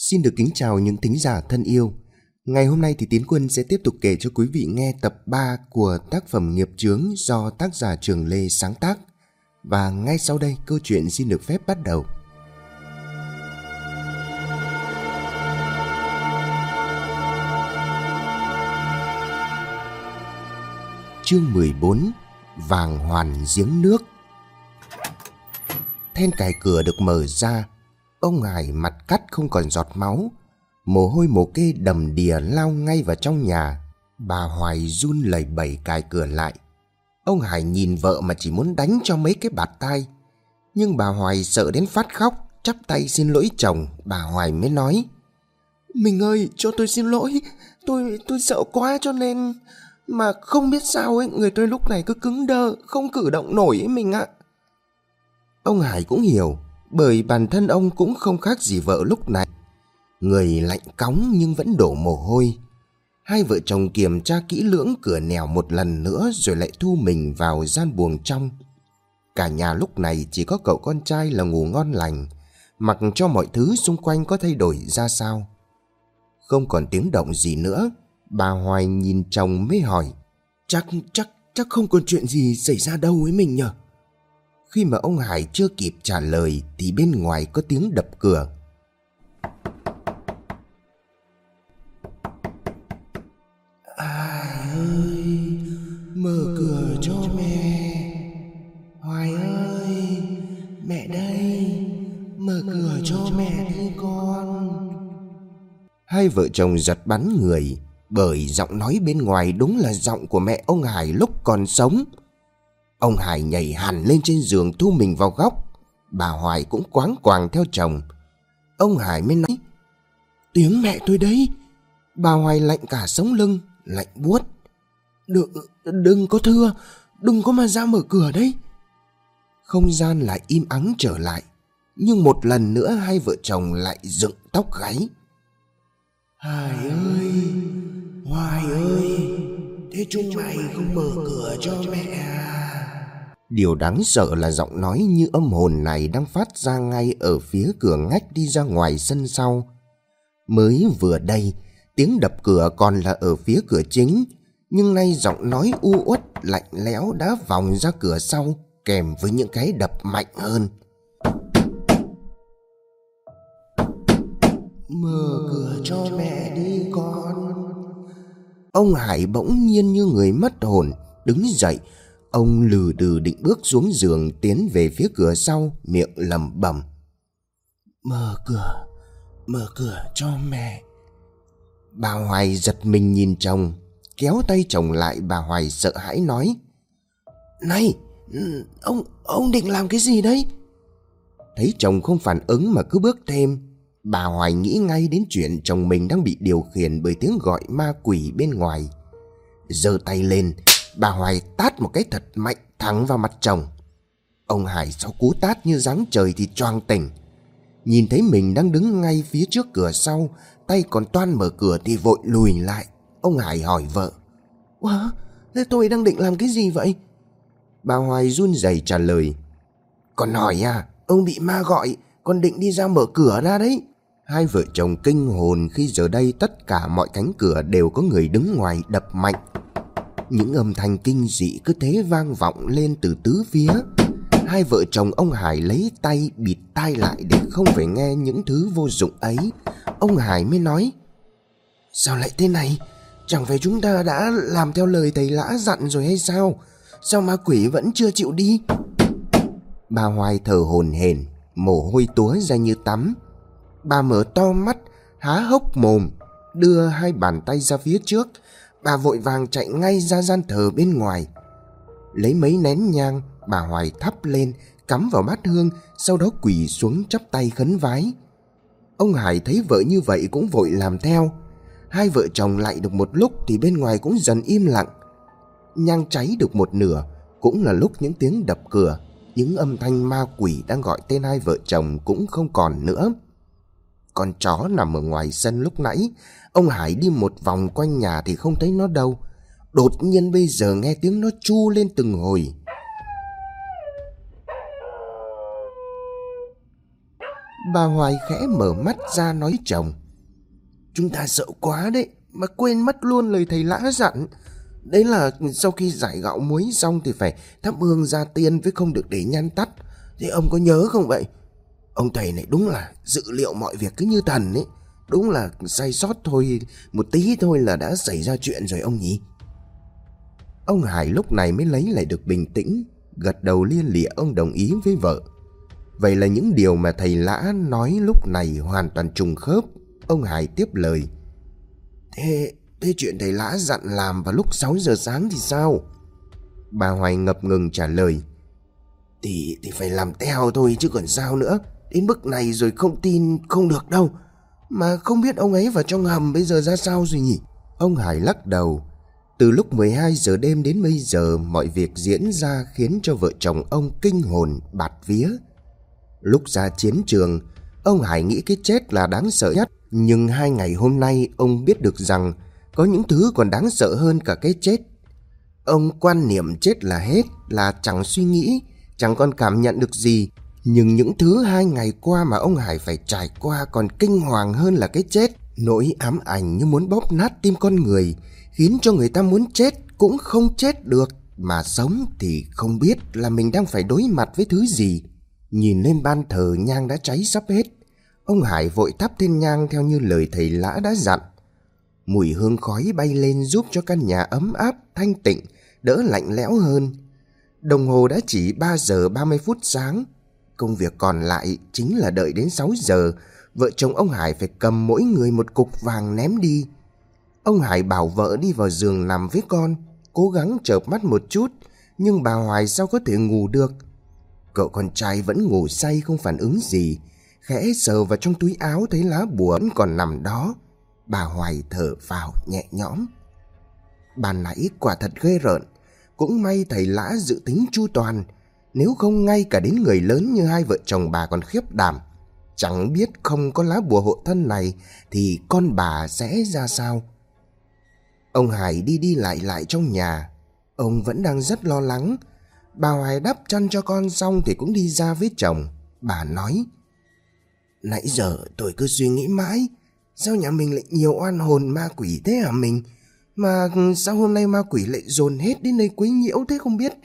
Xin được kính chào những thính giả thân yêu. Ngày hôm nay thì Tiến Quân sẽ tiếp tục kể cho quý vị nghe tập 3 của tác phẩm Nghiệp Chướng do tác giả Trường Lê sáng tác. Và ngay sau đây câu chuyện xin được phép bắt đầu. Chương 14: Vàng hoàn giếng nước. Then cài cửa được mở ra. Ông Hải mặt cắt không còn giọt máu, mồ hôi mồ kê đầm đìa lao ngay vào trong nhà. Bà Hoài run lẩy bẩy cài cửa lại. Ông Hải nhìn vợ mà chỉ muốn đánh cho mấy cái bạt tai. Nhưng bà Hoài sợ đến phát khóc, chắp tay xin lỗi chồng. Bà Hoài mới nói: "Mình ơi, cho tôi xin lỗi. Tôi sợ quá cho nên... Mà không biết sao ấy, người tôi lúc này cứ cứng đơ, không cử động nổi ấy mình ạ." Ông Hải cũng hiểu, bởi bản thân ông cũng không khác gì vợ lúc này. Người lạnh cóng nhưng vẫn đổ mồ hôi. Hai vợ chồng kiểm tra kỹ lưỡng cửa nẻo một lần nữa rồi lại thu mình vào gian buồng trong. Cả nhà lúc này chỉ có cậu con trai là ngủ ngon lành, mặc cho mọi thứ xung quanh có thay đổi ra sao. Không còn tiếng động gì nữa, bà Hoài nhìn chồng mới hỏi: Chắc không còn chuyện gì xảy ra đâu ấy mình nhờ." Khi mà ông Hải chưa kịp trả lời thì bên ngoài có tiếng đập cửa. "Hải ơi, mở cửa cho mẹ. Hoài ơi, mẹ đây, mở cửa cho mẹ đi con." Hai vợ chồng giật bắn người, bởi giọng nói bên ngoài đúng là giọng của mẹ ông Hải lúc còn sống. Ông Hải nhảy hẳn lên trên giường thu mình vào góc. Bà Hoài cũng quáng quàng theo chồng. Ông Hải mới nói: "Tiếng mẹ tôi đấy." Bà Hoài lạnh cả sống lưng, lạnh buốt. Đừng có thưa, đừng có mà ra mở cửa đấy." Không gian lại im ắng trở lại. Nhưng một lần nữa hai vợ chồng lại dựng tóc gáy. "Hải ơi, Hoài ơi, thế chúng mày không mở cửa cho mẹ à?" Điều đáng sợ là giọng nói như âm hồn này đang phát ra ngay ở phía cửa ngách đi ra ngoài sân sau. Mới vừa đây, tiếng đập cửa còn là ở phía cửa chính, nhưng nay giọng nói u uất lạnh lẽo đã vòng ra cửa sau, kèm với những cái đập mạnh hơn. "Mở cửa cho mẹ đi con." Ông Hải bỗng nhiên như người mất hồn, đứng dậy. Ông lừ đừ định bước xuống giường tiến về phía cửa sau, miệng lẩm bẩm: mở cửa cho mẹ." Bà Hoài giật mình nhìn chồng, kéo tay chồng lại. Bà Hoài sợ hãi nói: "Này, ông định làm cái gì đấy?" Thấy chồng không phản ứng mà cứ bước thêm, bà Hoài nghĩ ngay đến chuyện chồng mình đang bị điều khiển bởi tiếng gọi ma quỷ bên ngoài. Giơ tay lên, bà Hoài tát một cái thật mạnh thẳng vào mặt chồng. Ông Hải sau cú tát như giáng trời thì choàng tỉnh. Nhìn thấy mình đang đứng ngay phía trước cửa sau, tay còn toan mở cửa thì vội lùi lại. Ông Hải hỏi vợ: "Ủa, thế tôi đang định làm cái gì vậy?" Bà Hoài run rẩy trả lời: "Con hỏi à, ông bị ma gọi, con định đi ra mở cửa ra đấy." Hai vợ chồng kinh hồn khi giờ đây tất cả mọi cánh cửa đều có người đứng ngoài đập mạnh. Những âm thanh kinh dị cứ thế vang vọng lên từ tứ phía. Hai vợ chồng ông Hải lấy tay bịt tai lại để không phải nghe những thứ vô dụng ấy. Ông Hải mới nói: "Sao lại thế này? Chẳng phải chúng ta đã làm theo lời thầy Lã dặn rồi hay sao? Sao ma quỷ vẫn chưa chịu đi?" Bà Hoài thở hổn hển, mồ hôi túa ra như tắm. Bà mở to mắt, há hốc mồm, đưa hai bàn tay ra phía trước. Bà vội vàng chạy ngay ra gian thờ bên ngoài. Lấy mấy nén nhang, bà Hoài thắp lên, cắm vào bát hương, sau đó quỳ xuống chắp tay khấn vái. Ông Hải thấy vợ như vậy cũng vội làm theo. Hai vợ chồng lại được một lúc thì bên ngoài cũng dần im lặng. Nhang cháy được một nửa, cũng là lúc những tiếng đập cửa, những âm thanh ma quỷ đang gọi tên hai vợ chồng cũng không còn nữa. Con chó nằm ở ngoài sân lúc nãy, ông Hải đi một vòng quanh nhà thì không thấy nó đâu. Đột nhiên bây giờ nghe tiếng nó chu lên từng hồi. Bà Hoài khẽ mở mắt ra nói chồng: Chúng ta sợ quá đấy, mà quên mất luôn lời thầy Lã dặn. Đấy là sau khi rải gạo muối xong thì phải thắp hương ra tiên, với không được để nhang tắt. Thế ông có nhớ không vậy? Ông thầy này đúng là dự liệu mọi việc cứ như thần ấy. Đúng là sai sót thôi, một tí thôi là đã xảy ra chuyện rồi ông nhỉ? Ông Hải lúc này mới lấy lại được bình tĩnh, gật đầu lia lịa ông đồng ý với vợ. Vậy là những điều mà thầy Lã nói lúc này hoàn toàn trùng khớp. Ông Hải tiếp lời: Thế chuyện thầy Lã dặn làm vào lúc 6 giờ sáng thì sao? Bà Hoài ngập ngừng trả lời: Thì phải làm theo thôi chứ còn sao nữa. Đến mức này rồi không tin không được đâu. Mà không biết ông ấy vào trong hầm bây giờ ra sao rồi nhỉ? Ông Hải lắc đầu. Từ lúc 12 giờ đêm đến bây giờ, mọi việc diễn ra khiến cho vợ chồng ông kinh hồn bạt vía. Lúc ra chiến trường, ông Hải nghĩ cái chết là đáng sợ nhất. Nhưng 2 ngày hôm nay ông biết được rằng có những thứ còn đáng sợ hơn cả cái chết. Ông quan niệm chết là hết, là chẳng suy nghĩ, chẳng còn cảm nhận được gì. Nhưng những thứ 2 ngày qua mà ông Hải phải trải qua còn kinh hoàng hơn là cái chết. Nỗi ám ảnh như muốn bóp nát tim con người, khiến cho người ta muốn chết cũng không chết được, mà sống thì không biết là mình đang phải đối mặt với thứ gì. Nhìn lên ban thờ nhang đã cháy sắp hết, ông Hải vội thắp thêm nhang theo như lời thầy Lã đã dặn. Mùi hương khói bay lên giúp cho căn nhà ấm áp, thanh tịnh, đỡ lạnh lẽo hơn. Đồng hồ đã chỉ 3 giờ 30 phút sáng. Công việc còn lại chính là đợi đến 6 giờ, vợ chồng ông Hải phải cầm mỗi người một cục vàng ném đi. Ông Hải bảo vợ đi vào giường nằm với con, cố gắng chợp mắt một chút, nhưng bà Hoài sao có thể ngủ được. Cậu con trai vẫn ngủ say không phản ứng gì, khẽ sờ vào trong túi áo thấy lá bùa vẫn còn nằm đó. Bà Hoài thở phào nhẹ nhõm. Ban nãy quả thật ghê rợn, cũng may thầy Lã dự tính chu toàn, nếu không ngay cả đến người lớn như hai vợ chồng bà còn khiếp đảm. Chẳng biết không có lá bùa hộ thân này thì con bà sẽ ra sao. Ông Hải đi đi lại lại trong nhà, ông vẫn đang rất lo lắng. Bà Hoài đắp chăn cho con xong thì cũng đi ra với chồng. Bà nói: Nãy giờ tôi cứ suy nghĩ mãi, sao nhà mình lại nhiều oan hồn ma quỷ thế hả mình? Mà sao hôm nay ma quỷ lại dồn hết đến đây quấy nhiễu thế không biết?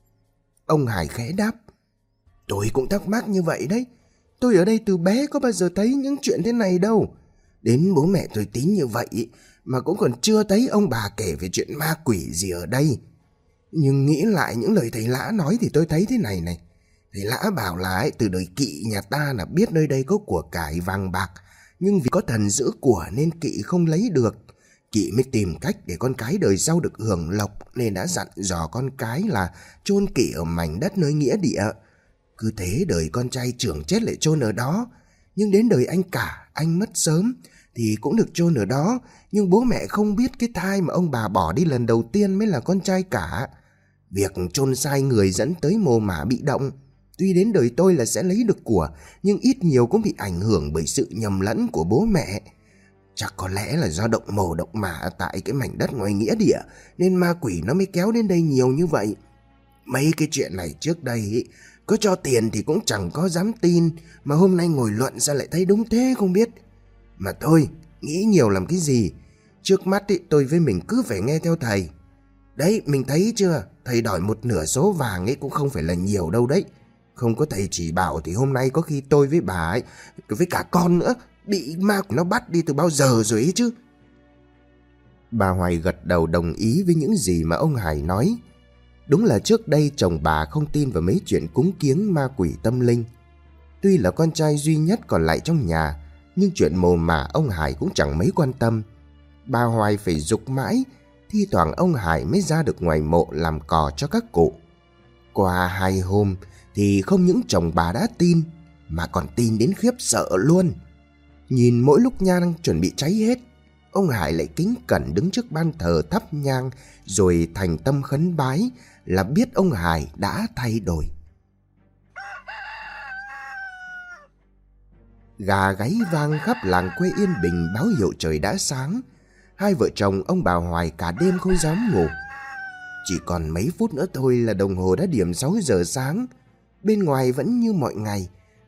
Ông Hải khẽ đáp: Tôi cũng thắc mắc như vậy đấy. Tôi ở đây từ bé có bao giờ thấy những chuyện thế này đâu. Đến bố mẹ tôi tín như vậy mà cũng còn chưa thấy ông bà kể về chuyện ma quỷ gì ở đây. Nhưng nghĩ lại những lời thầy Lã nói thì tôi thấy thế này này. Thầy Lã bảo là từ đời Kỵ nhà ta là biết nơi đây có của cải vàng bạc, nhưng vì có thần giữ của nên Kỵ không lấy được. Kỵ mới tìm cách để con cái đời sau được hưởng lộc, nên đã dặn dò con cái là chôn Kỵ ở mảnh đất nơi nghĩa địa. Cứ thế đời con trai trưởng chết lại chôn ở đó. Nhưng đến đời anh cả, anh mất sớm thì cũng được chôn ở đó. Nhưng bố mẹ không biết cái thai mà ông bà bỏ đi lần đầu tiên mới là con trai cả. Việc chôn sai người dẫn tới mồ mả bị động. Tuy đến đời tôi là sẽ lấy được của, nhưng ít nhiều cũng bị ảnh hưởng bởi sự nhầm lẫn của bố mẹ. Chắc có lẽ là do động mồ động mả tại cái mảnh đất ngoài nghĩa địa, nên ma quỷ nó mới kéo đến đây nhiều như vậy. Mấy cái chuyện này trước đây ý, có cho tiền thì cũng chẳng có dám tin, mà hôm nay ngồi luận sao lại thấy đúng thế không biết. Mà thôi, nghĩ nhiều làm cái gì. Trước mắt ý, tôi với mình cứ phải nghe theo thầy. Đấy, mình thấy chưa, thầy đòi 1/2 số vàng ấy cũng không phải là nhiều đâu đấy. Không có thầy chỉ bảo thì hôm nay có khi tôi với bà ấy, với cả con nữa, bị ma của nó bắt đi từ bao giờ rồi ấy chứ. Bà Hoài gật đầu đồng ý với những gì mà ông Hải nói. Đúng là trước đây chồng bà không tin vào mấy chuyện cúng kiếng ma quỷ tâm linh. Tuy là con trai duy nhất còn lại trong nhà, nhưng chuyện mồ mả ông Hải cũng chẳng mấy quan tâm. Bà Hoài phải giục mãi, thi thoảng ông Hải mới ra được ngoài mộ làm cò cho các cụ. Qua 2 hôm thì không những chồng bà đã tin, mà còn tin đến khiếp sợ luôn. Nhìn mỗi lúc nhang chuẩn bị cháy hết, ông Hải lại kính cẩn đứng trước ban thờ thắp nhang, rồi thành tâm khấn bái là biết ông Hải đã thay đổi. Gà gáy vang khắp làng quê yên bình báo hiệu trời đã sáng. Hai vợ chồng ông bà Hoài cả đêm không dám ngủ. Chỉ còn mấy phút nữa thôi là đồng hồ đã điểm 6 giờ sáng. Bên ngoài vẫn như mọi ngày,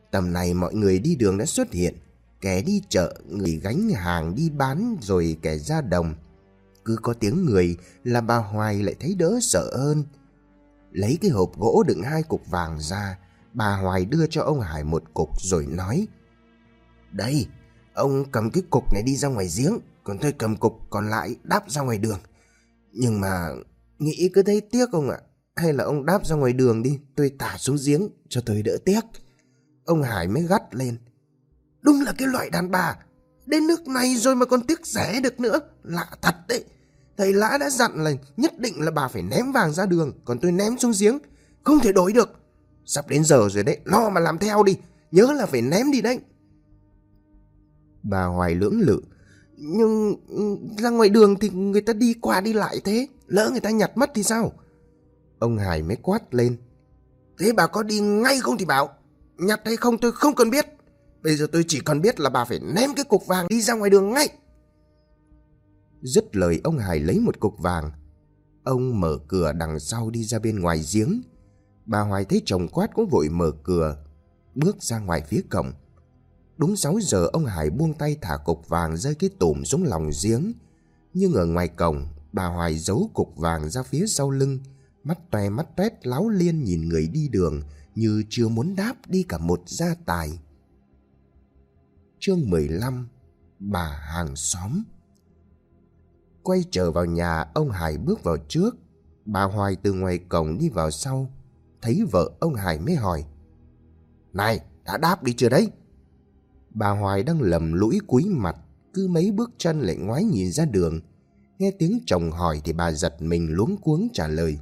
Tầm này mọi người đi đường đã xuất hiện. Kẻ đi chợ, người gánh hàng đi bán, rồi kẻ ra đồng. Cứ có tiếng người là bà Hoài lại thấy đỡ sợ hơn. Lấy cái hộp gỗ đựng 2 cục vàng ra, bà Hoài đưa cho ông Hải 1 cục rồi nói: "Đây, ông cầm cái cục này đi ra ngoài giếng, còn tôi cầm cục còn lại đáp ra ngoài đường. Nhưng mà nghĩ cứ thấy tiếc ông ạ. Hay là ông đáp ra ngoài đường đi, tôi thả xuống giếng cho tôi đỡ tiếc." Ông Hải mới gắt lên: "Đúng là cái loại đàn bà, đến nước này rồi mà còn tiếc rẻ được nữa, lạ thật đấy. Thầy Lã đã dặn là nhất định là bà phải ném vàng ra đường, còn tôi ném xuống giếng, không thể đổi được. Sắp đến giờ rồi đấy, lo mà làm theo đi, nhớ là phải ném đi đấy." Bà Hoài lưỡng lự: "Nhưng ra ngoài đường thì người ta đi qua đi lại thế, lỡ người ta nhặt mất thì sao?" Ông Hải mới quát lên: "Thế bà có đi ngay không thì bảo, nhặt hay không tôi không cần biết. Bây giờ tôi chỉ cần biết là bà phải ném cái cục vàng đi ra ngoài đường ngay." Dứt lời, ông Hải lấy 1 cục vàng. Ông mở cửa đằng sau đi ra bên ngoài giếng. Bà Hoài thấy chồng quát cũng vội mở cửa, bước ra ngoài phía cổng. Đúng 6 giờ, ông Hải buông tay thả cục vàng rơi cái tủm xuống lòng giếng. Nhưng ở ngoài cổng, bà Hoài giấu cục vàng ra phía sau lưng, mắt toe mắt toét láo liên nhìn người đi đường như chưa muốn đáp đi cả một gia tài. Chương 15: Bà hàng xóm. Quay trở vào nhà, ông Hải bước vào trước. Bà Hoài từ ngoài cổng đi vào sau. Thấy vợ, ông Hải mới hỏi: "Này, đã đáp đi chưa đấy?" Bà Hoài đang lầm lũi cúi mặt, cứ mấy bước chân lại ngoái nhìn ra đường. Nghe tiếng chồng hỏi thì bà giật mình luống cuống trả lời: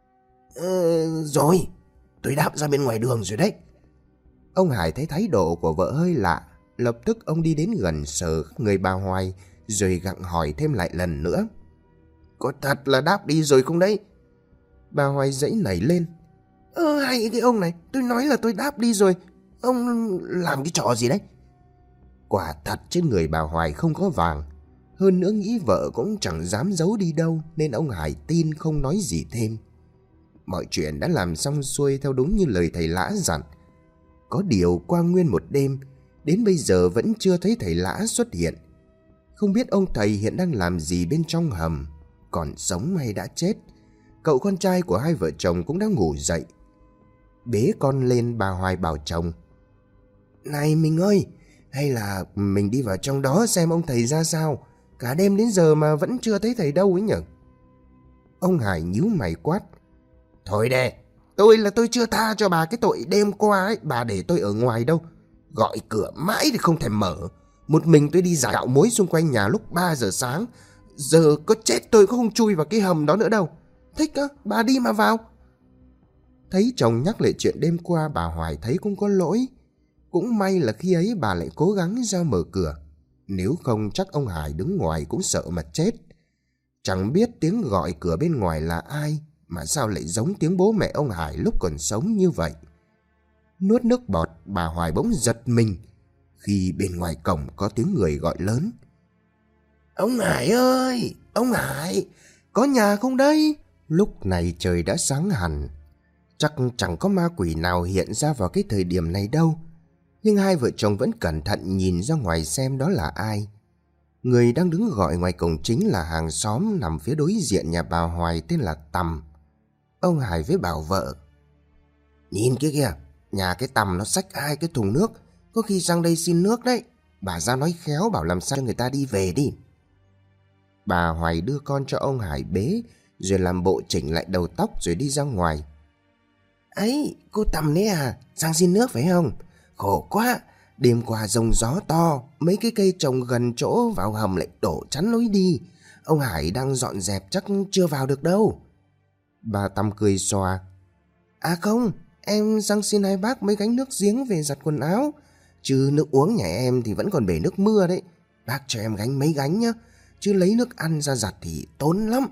Rồi, tôi đáp ra bên ngoài đường rồi đấy." Ông Hải thấy thái độ của vợ hơi lạ, lập tức ông đi đến gần sờ người bà Hoài, rồi gặng hỏi thêm lại lần nữa: "Có thật là đáp đi rồi không đấy?" Bà Hoài giãy nảy lên: Hay cái ông này, tôi nói là tôi đáp đi rồi, ông làm cái trò gì đấy?" Quả thật trên người bà Hoài không có vàng. Hơn nữa nghĩ vợ cũng chẳng dám giấu đi đâu, nên ông Hải tin không nói gì thêm. Mọi chuyện đã làm xong xuôi theo đúng như lời thầy Lã dặn. Có điều qua nguyên một đêm, đến bây giờ vẫn chưa thấy thầy Lã xuất hiện. Không biết ông thầy hiện đang làm gì bên trong hầm, còn sống hay đã chết. Cậu con trai của hai vợ chồng cũng đã ngủ dậy. Bế con lên, bà Hoài bảo chồng: "Này mình ơi, hay là mình đi vào trong đó xem ông thầy ra sao. Cả đêm đến giờ mà vẫn chưa thấy thầy đâu ấy nhở." Ông Hải nhíu mày quát: "Thôi đè, tôi chưa tha cho bà cái tội đêm qua ấy, bà để tôi ở ngoài đâu. Gọi cửa mãi thì không thèm mở. Một mình tôi đi dạo mối xung quanh nhà lúc 3 giờ sáng. Giờ có chết tôi cũng không chui vào cái hầm đó nữa đâu. Thích á, bà đi mà vào." Thấy chồng nhắc lại chuyện đêm qua, bà Hoài thấy cũng có lỗi. Cũng may là khi ấy bà lại cố gắng ra mở cửa. Nếu không chắc ông Hải đứng ngoài cũng sợ mà chết. Chẳng biết tiếng gọi cửa bên ngoài là ai, mà sao lại giống tiếng bố mẹ ông Hải lúc còn sống như vậy. Nuốt nước bọt, bà Hoài bỗng giật mình khi bên ngoài cổng có tiếng người gọi lớn: "Ông Hải ơi, ông Hải, có nhà không đây?" Lúc này trời đã sáng hẳn. Chắc chẳng có ma quỷ nào hiện ra vào cái thời điểm này đâu. Nhưng hai vợ chồng vẫn cẩn thận nhìn ra ngoài xem đó là ai. Người đang đứng gọi ngoài cổng chính là hàng xóm nằm phía đối diện nhà bà Hoài, tên là Tầm. Ông Hải với bảo vợ: "Nhìn kia kìa, nhà cái Tầm nó xách 2 cái thùng nước, có khi sang đây xin nước đấy. Bà ra nói khéo bảo làm sao cho người ta đi về đi." Bà Hoài đưa con cho ông Hải bế, rồi làm bộ chỉnh lại đầu tóc rồi đi ra ngoài. "Ấy, cô Tầm đấy à, sang xin nước phải không? Khổ quá, đêm qua giông gió to, mấy cái cây trồng gần chỗ vào hầm lại đổ chắn lối đi. Ông Hải đang dọn dẹp chắc chưa vào được đâu." Bà Tầm cười xòa: "À không, em sang xin hai bác mấy gánh nước giếng về giặt quần áo. Chứ nước uống nhà em thì vẫn còn bể nước mưa đấy. Bác cho em gánh mấy gánh nhá, chứ lấy nước ăn ra giặt thì tốn lắm."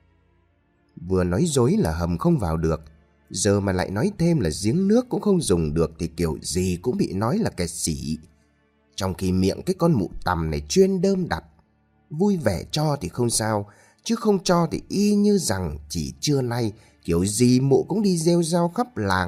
Vừa nói dối là hầm không vào được, giờ mà lại nói thêm là giếng nước cũng không dùng được thì kiểu gì cũng bị nói là kẻ xỉ. Trong khi miệng cái con mụ Tầm này chuyên đơm đặt. Vui vẻ cho thì không sao, chứ không cho thì y như rằng chỉ trưa nay kiểu gì mụ cũng đi rêu rao khắp làng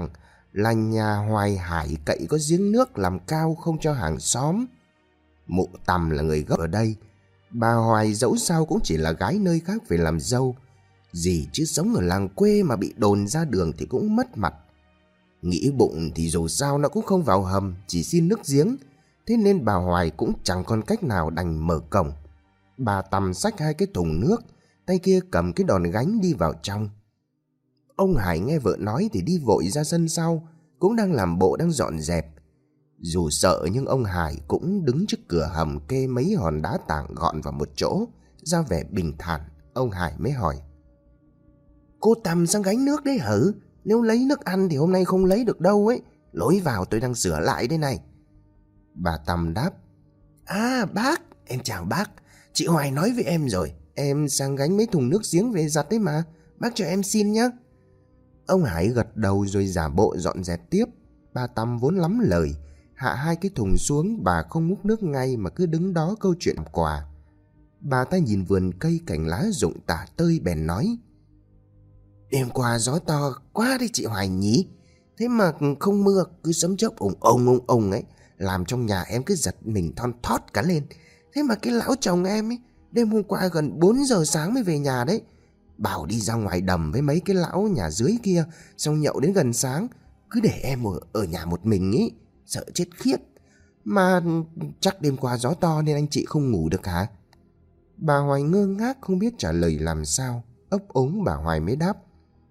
là nhà Hoài Hải cậy có giếng nước làm cao không cho hàng xóm. Mụ Tằm là người gốc ở đây. Bà Hoài dẫu sao cũng chỉ là gái nơi khác về làm dâu. Gì chứ sống ở làng quê mà bị đồn ra đường thì cũng mất mặt. Nghĩ bụng thì dù sao nó cũng không vào hầm, chỉ xin nước giếng. Thế nên bà Hoài cũng chẳng còn cách nào đành mở cổng. Bà Tằm xách 2 cái thùng nước, tay kia cầm cái đòn gánh đi vào trong. Ông Hải nghe vợ nói thì đi vội ra sân sau, cũng đang làm bộ đang dọn dẹp. Dù sợ nhưng ông Hải cũng đứng trước cửa hầm kê mấy hòn đá tảng gọn vào một chỗ, ra vẻ bình thản. Ông Hải mới hỏi: "Cô Tằm sang gánh nước đấy hả? Nếu lấy nước ăn thì hôm nay không lấy được đâu ấy. Lối vào tôi đang sửa lại đây này." Bà Tằm đáp: "À bác, em chào bác. Chị Hoài nói với em rồi, em sang gánh mấy thùng nước giếng về giặt đấy mà. Bác cho em xin nhé." Ông Hải gật đầu rồi giả bộ dọn dẹp tiếp. Bà Tằm vốn lắm lời, hạ 2 cái thùng xuống, bà không múc nước ngay mà cứ đứng đó câu chuyện quà. Bà ta nhìn vườn cây cành lá rụng tả tơi bèn nói: "Đêm qua gió to quá đấy chị Hoài nhỉ. Thế mà không mưa, cứ sấm chớp ồng ồng ấy, làm trong nhà em cứ giật mình thon thót cả lên. Thế mà cái lão chồng em ấy, đêm hôm qua gần 4 giờ sáng mới về nhà đấy. Bảo đi ra ngoài đầm với mấy cái lão nhà dưới kia, xong nhậu đến gần sáng, cứ để em ở nhà một mình ý, sợ chết khiếp. Mà chắc đêm qua gió to nên anh chị không ngủ được hả?" Bà Hoài ngơ ngác không biết trả lời làm sao. Ấp úng bà Hoài mới đáp: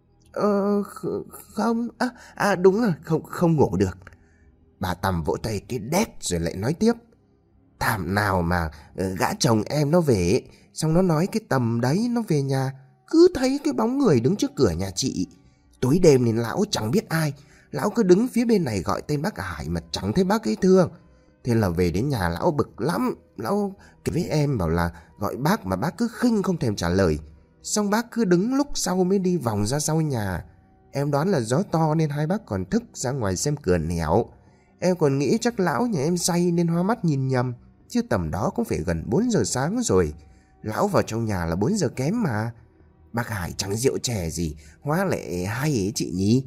Không, đúng rồi, không ngủ được." Bà Tằm vỗ tay cái đét rồi lại nói tiếp: "Thảm nào mà gã chồng em nó về ấy, xong nó nói cái tầm đấy nó về nhà, cứ thấy cái bóng người đứng trước cửa nhà chị. Tối đêm nên lão chẳng biết ai, lão cứ đứng phía bên này gọi tên bác Hải mà chẳng thấy bác ấy thưa. Thế là về đến nhà lão bực lắm, lão kể với em bảo là gọi bác mà bác cứ khinh không thèm trả lời. Xong bác cứ đứng lúc sau mới đi vòng ra sau nhà. Em đoán là gió to nên hai bác còn thức ra ngoài xem cửa nẻo. Em còn nghĩ chắc lão nhà em say nên hoa mắt nhìn nhầm, chứ tầm đó cũng phải gần 4 giờ sáng rồi. Lão vào trong nhà là 4 giờ kém mà. Bác Hải chẳng rượu chè gì, hóa lại hay ấy chị nhỉ."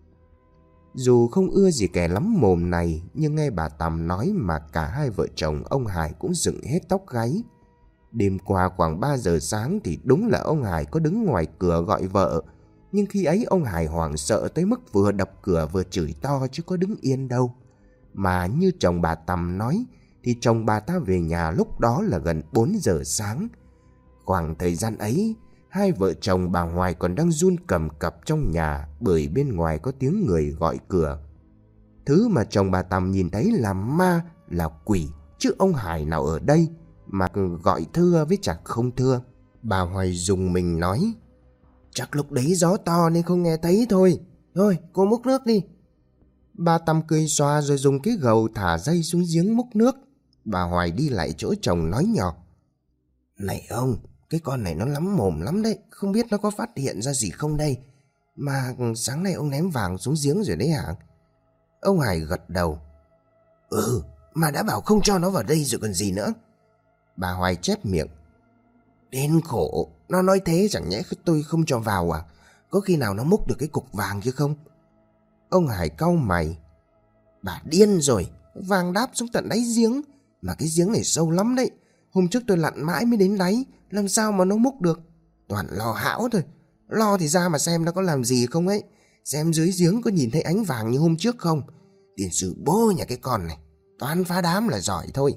Dù không ưa gì kẻ lắm mồm này, nhưng nghe bà Tằm nói mà cả hai vợ chồng ông Hải cũng dựng hết tóc gáy. Đêm qua khoảng 3 giờ sáng thì đúng là ông Hải có đứng ngoài cửa gọi vợ. Nhưng khi ấy ông Hải hoảng sợ tới mức vừa đập cửa vừa chửi to chứ có đứng yên đâu. Mà như chồng bà Tằm nói thì chồng bà ta về nhà lúc đó là gần 4 giờ sáng. Khoảng thời gian ấy, hai vợ chồng bà Hoài còn đang run cầm cập trong nhà bởi bên ngoài có tiếng người gọi cửa. Thứ mà chồng bà Tằm nhìn thấy là ma, là quỷ, chứ ông Hải nào ở đây mà gọi thưa với chẳng không thưa. Bà Hoài dùng mình nói: "Chắc lúc đấy gió to nên không nghe thấy thôi. Thôi cô múc nước đi." Bà Tằm cười xòa rồi dùng cái gầu thả dây xuống giếng múc nước. Bà Hoài đi lại chỗ chồng nói nhỏ: "Này ông, cái con này nó lắm mồm lắm đấy, không biết nó có phát hiện ra gì không đây. Mà sáng nay ông ném vàng xuống giếng rồi đấy hả?" Ông Hải gật đầu: "Ừ, mà đã bảo không cho nó vào đây rồi còn gì nữa." Bà Hoài chép miệng: "Đến khổ, nó nói thế chẳng nhẽ tôi không cho vào à? Có khi nào nó múc được cái cục vàng chứ không?" Ông Hải cau mày: "Bà điên rồi, vàng đáp xuống tận đáy giếng, mà cái giếng này sâu lắm đấy. Hôm trước tôi lặn mãi mới đến đáy, làm sao mà nó múc được? Toàn lo hão thôi. Lo thì ra mà xem nó có làm gì không ấy. Xem dưới giếng có nhìn thấy ánh vàng như hôm trước không? Tiền sử bố nhà cái con này, toán phá đám là giỏi thôi."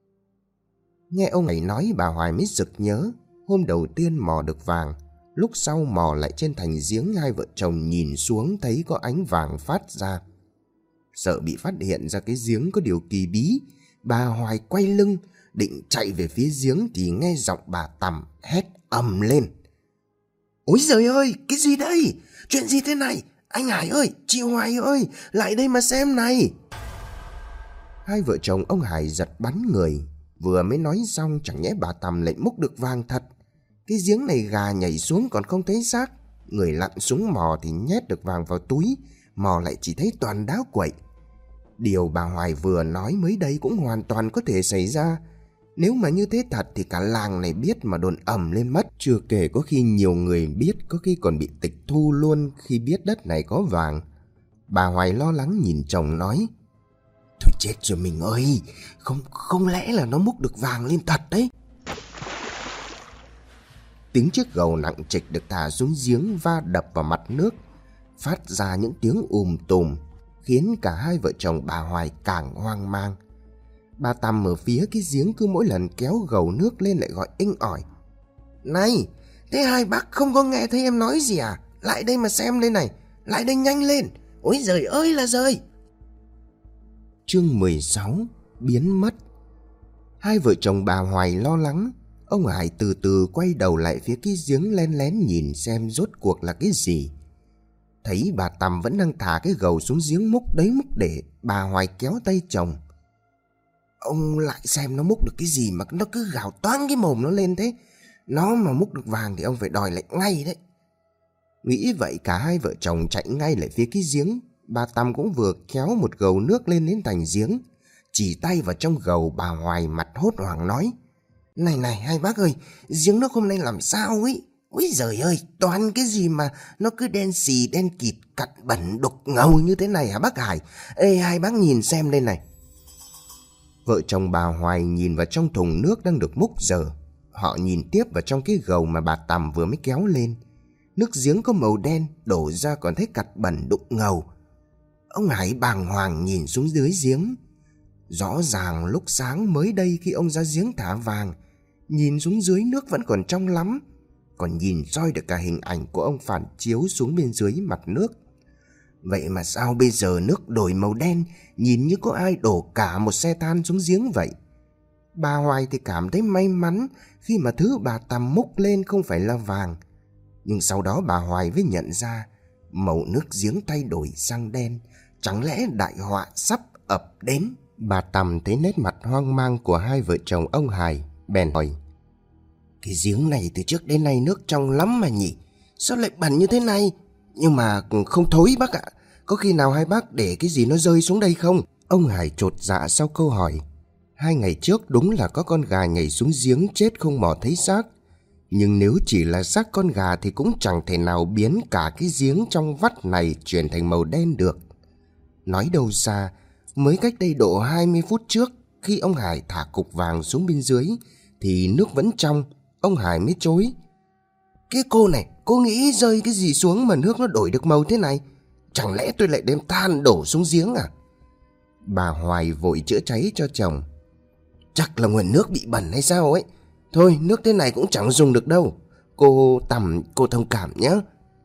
Nghe ông này nói bà Hoài mới sực nhớ. Hôm đầu tiên mò được vàng, lúc sau mò lại trên thành giếng, hai vợ chồng nhìn xuống thấy có ánh vàng phát ra. Sợ bị phát hiện ra cái giếng có điều kỳ bí, bà Hoài quay lưng định chạy về phía giếng thì nghe giọng bà Tằm hét ầm lên: "Ôi giời ơi, cái gì đây? Chuyện gì thế này? Anh Hải ơi, chị Hoài ơi, lại đây mà xem này." Hai vợ chồng ông Hải giật bắn người. Vừa mới nói xong chẳng nhẽ bà Tằm lại múc được vàng thật. Cái giếng này gà nhảy xuống còn không thấy xác, người lặn xuống mò thì nhét được vàng vào túi, mò lại chỉ thấy toàn đá quậy. Điều bà Hoài vừa nói mới đây cũng hoàn toàn có thể xảy ra. Nếu mà như thế thật thì cả làng này biết mà đồn ầm lên mất. Chưa kể có khi nhiều người biết, có khi còn bị tịch thu luôn khi biết đất này có vàng. Bà Hoài lo lắng nhìn chồng nói: Thôi chết rồi mình ơi, không lẽ là nó múc được vàng lên thật đấy. Tiếng chiếc gầu nặng trịch được thả xuống giếng va đập vào mặt nước, phát ra những tiếng tùm, khiến cả hai vợ chồng bà Hoài càng hoang mang. Bà Tằm ở phía cái giếng cứ mỗi lần kéo gầu nước lên lại gọi inh ỏi: Này, thế hai bác không có nghe thấy em nói gì à? Lại đây mà xem đây này, lại đây nhanh lên, ôi giời ơi là giời. Chương 16: Biến mất. Hai vợ chồng bà Hoài lo lắng. Ông Hải từ từ quay đầu lại phía cái giếng lén lén nhìn xem rốt cuộc là cái gì. Thấy bà Tằm vẫn đang thả cái gầu xuống giếng múc đấy múc để, bà Hoài kéo tay chồng: Ông lại xem nó múc được cái gì mà nó cứ gào toáng cái mồm nó lên thế. Nó mà múc được vàng thì ông phải đòi lại ngay đấy. Nghĩ vậy cả hai vợ chồng chạy ngay lại phía cái giếng. Bà Tằm cũng vừa kéo một gầu nước lên đến thành giếng. Chỉ tay vào trong gầu, bà Hoài mặt hốt hoảng nói: Này hai bác ơi, giếng nước hôm nay làm sao ấy? Úi giời ơi, toàn cái gì mà nó cứ đen xì đen kịt, cặn bẩn đục ngầu như thế này hả bác Hải? Ê hai bác nhìn xem đây này. Vợ chồng bà Hoài nhìn vào trong thùng nước đang được múc dở. Họ nhìn tiếp vào trong cái gầu mà bà Tằm vừa mới kéo lên. Nước giếng có màu đen, đổ ra còn thấy cặn bẩn đục ngầu. Ông Hải bàng hoàng nhìn xuống dưới giếng. Rõ ràng lúc sáng mới đây khi ông ra giếng thả vàng, nhìn xuống dưới nước vẫn còn trong lắm. Còn nhìn soi được cả hình ảnh của ông phản chiếu xuống bên dưới mặt nước. Vậy mà sao bây giờ nước đổi màu đen, nhìn như có ai đổ cả một xe than xuống giếng vậy. Bà Hoài thì cảm thấy may mắn khi mà thứ bà Tằm múc lên không phải là vàng. Nhưng sau đó bà Hoài mới nhận ra màu nước giếng thay đổi sang đen. Chẳng lẽ đại họa sắp ập đến? Bà Tằm thấy nét mặt hoang mang của hai vợ chồng ông Hải, bèn hỏi: Cái giếng này từ trước đến nay nước trong lắm mà nhỉ? Sao lại bẩn như thế này? Nhưng mà không thối bác ạ. Có khi nào hai bác để cái gì nó rơi xuống đây không? Ông Hải chột dạ sau câu hỏi. 2 ngày trước đúng là có con gà nhảy xuống giếng chết không mò thấy xác. Nhưng nếu chỉ là xác con gà thì cũng chẳng thể nào biến cả cái giếng trong vắt này chuyển thành màu đen được. Nói đâu xa, mới cách đây độ 20 phút trước, khi ông Hải thả cục vàng xuống bên dưới thì nước vẫn trong. Ông Hải mới chối: Cái cô này, cô nghĩ rơi cái gì xuống mà nước nó đổi được màu thế này? Chẳng lẽ tôi lại đem than đổ xuống giếng à? Bà Hoài vội chữa cháy cho chồng: Chắc là nguồn nước bị bẩn hay sao ấy. Thôi nước thế này cũng chẳng dùng được đâu. Cô Tằm, cô thông cảm nhé.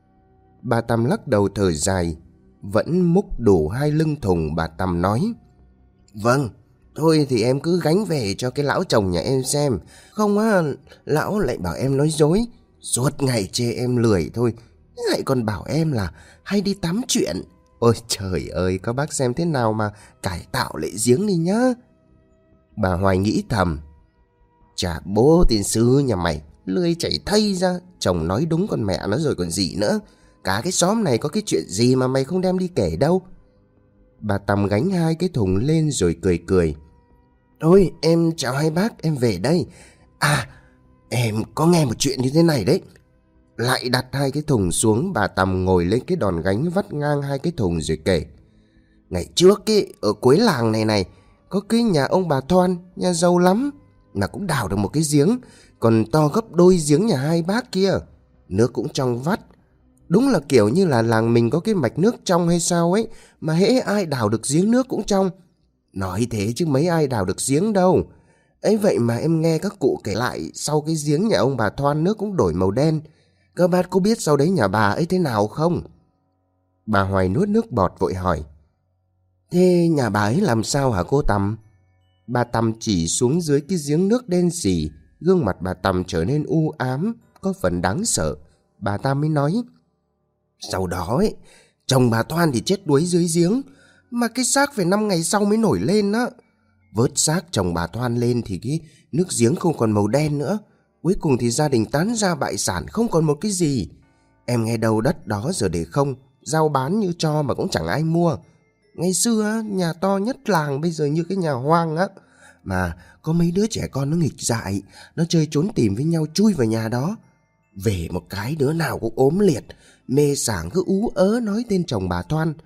Bà Tằm lắc đầu thở dài. Vẫn múc đủ 2 lưng thùng, bà Tằm nói: Vâng, thôi thì em cứ gánh về cho cái lão chồng nhà em xem. Không á, lão lại bảo em nói dối. Suốt ngày chê em lười thôi, lại còn bảo em là hay đi tắm chuyện. Ôi trời ơi, các bác xem thế nào mà cải tạo lại giếng đi nhá. Bà Hoài nghĩ thầm: Chà bố tiền sư nhà mày, lười chảy thây ra. Chồng nói đúng con mẹ nó rồi còn gì nữa. Cả cái xóm này có cái chuyện gì mà mày không đem đi kể đâu. Bà Tằm gánh 2 cái thùng lên rồi cười cười: Thôi em chào hai bác, em về đây. À, em có nghe một chuyện như thế này đấy. Lại đặt 2 cái thùng xuống, bà Tằm ngồi lên cái đòn gánh vắt ngang 2 cái thùng rồi kể: Ngày trước ấy, ở cuối làng này có cái nhà ông bà Thoan, nhà giàu lắm, mà cũng đào được một cái giếng còn to gấp đôi giếng nhà hai bác kia. Nước cũng trong vắt. Đúng là kiểu như là làng mình có cái mạch nước trong hay sao ấy, mà hễ ai đào được giếng nước cũng trong. Nói thế chứ mấy ai đào được giếng đâu. Ấy vậy mà em nghe các cụ kể lại, sau cái giếng nhà ông bà Thoan nước cũng đổi màu đen. Các bác có biết sau đấy nhà bà ấy thế nào không? Bà Hoài nuốt nước bọt vội hỏi: Thế nhà bà ấy làm sao hả cô Tằm? Bà Tằm chỉ xuống dưới cái giếng nước đen xì. Gương mặt bà Tằm trở nên u ám, có phần đáng sợ. Bà ta mới nói: Sau đó ấy, chồng bà Thoan thì chết đuối dưới giếng, mà cái xác phải 5 ngày sau mới nổi lên á. Vớt xác chồng bà Thoan lên thì cái nước giếng không còn màu đen nữa. Cuối cùng thì gia đình tán gia bại sản, không còn một cái gì. Em nghe đâu đất đó giờ để không, giao bán như cho mà cũng chẳng ai mua. Ngày xưa nhà to nhất làng bây giờ như cái nhà hoang á. Mà có mấy đứa trẻ con nó nghịch dại, nó chơi trốn tìm với nhau chui vào nhà đó. Về một cái đứa nào cũng ốm liệt, mê sảng cứ ú ớ nói tên chồng bà Thoan.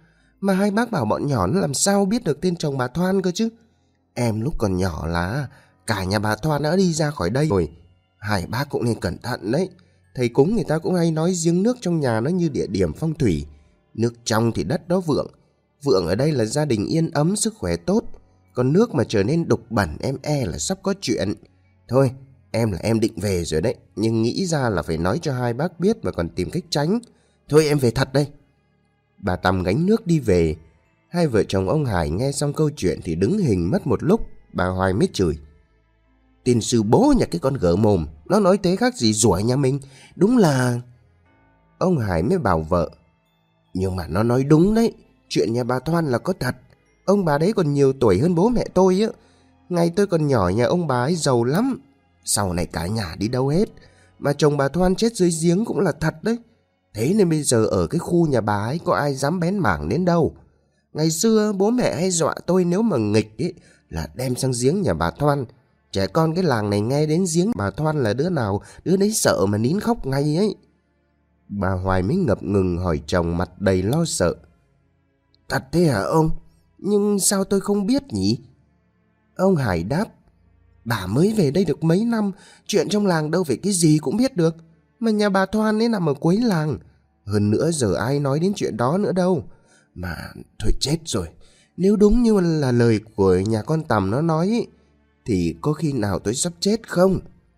Mà hai bác bảo bọn nhỏ nó làm sao biết được tên chồng bà Thoan cơ chứ. Em lúc còn nhỏ là cả nhà bà Thoan đã đi ra khỏi đây rồi. Hai bác cũng nên cẩn thận đấy. Thầy cúng người ta cũng hay nói giếng nước trong nhà nó như địa điểm phong thủy. Nước trong thì đất đó vượng. Vượng ở đây là gia đình yên ấm, sức khỏe tốt. Còn nước mà trở nên đục bẩn em là sắp có chuyện. Thôi, em định về rồi đấy. Nhưng nghĩ ra là phải nói cho hai bác biết và còn tìm cách tránh. Thôi em về thật đây. Bà Tầm gánh nước đi về. Hai vợ chồng ông Hải nghe xong câu chuyện thì đứng hình mất một lúc. Bà Hoài mới chửi. Tiền sư bố nhà cái con gỡ mồm. Nó nói thế khác gì rủa nhà mình. Đúng là... Ông Hải mới bảo vợ. Nhưng mà nó nói đúng đấy. Chuyện nhà bà Thoan là có thật. Ông bà đấy còn nhiều tuổi hơn bố mẹ tôi á. Ngày tôi còn nhỏ nhà ông bà ấy giàu lắm. Sau này cả nhà đi đâu hết. Mà chồng bà Thoan chết dưới giếng cũng là thật đấy. Thế nên bây giờ ở cái khu nhà bà ấy có ai dám bén mảng đến đâu. Ngày xưa bố mẹ hay dọa tôi nếu mà nghịch ấy là đem sang giếng nhà bà Thoan. Trẻ con cái làng này nghe đến giếng bà Thoan là đứa nào đứa đấy sợ mà nín khóc ngay ấy. Bà Hoài mới ngập ngừng hỏi chồng mặt đầy lo sợ. Thật thế hả ông? Nhưng sao tôi không biết nhỉ? Ông Hải đáp. Bà mới về đây được mấy năm, chuyện trong làng đâu phải cái gì cũng biết được. Mà nhà bà Thoan ấy nằm ở cuối làng. Hơn nữa giờ ai nói đến chuyện đó nữa đâu. Mà thôi chết rồi. Nếu đúng như là lời của nhà con Tầm nó nói ấy, thì có khi nào tôi sắp chết không?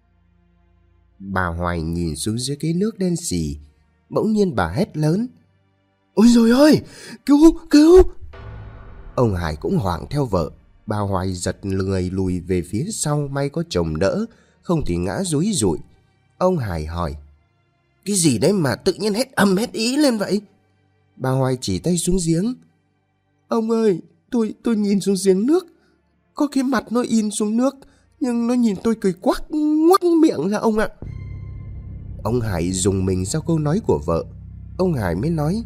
Bà Hoài nhìn xuống dưới cái nước đen xì. Bỗng nhiên bà hét lớn. Ôi dồi ơi! Cứu! Cứu! Ông Hải cũng hoảng theo vợ. Bà Hoài giật người lùi về phía sau, may có chồng đỡ, không thì ngã rúi rụi. Ông Hải hỏi. Cái gì đấy mà tự nhiên hét ầm hét ý lên vậy? Bà Hoài chỉ tay xuống giếng. Ông ơi, tôi nhìn xuống giếng nước. Có cái mặt nó in xuống nước, nhưng nó nhìn tôi cười quắc ngoắc miệng ra ông ạ. Ông Hải rùng mình sau câu nói của vợ. Ông Hải mới nói.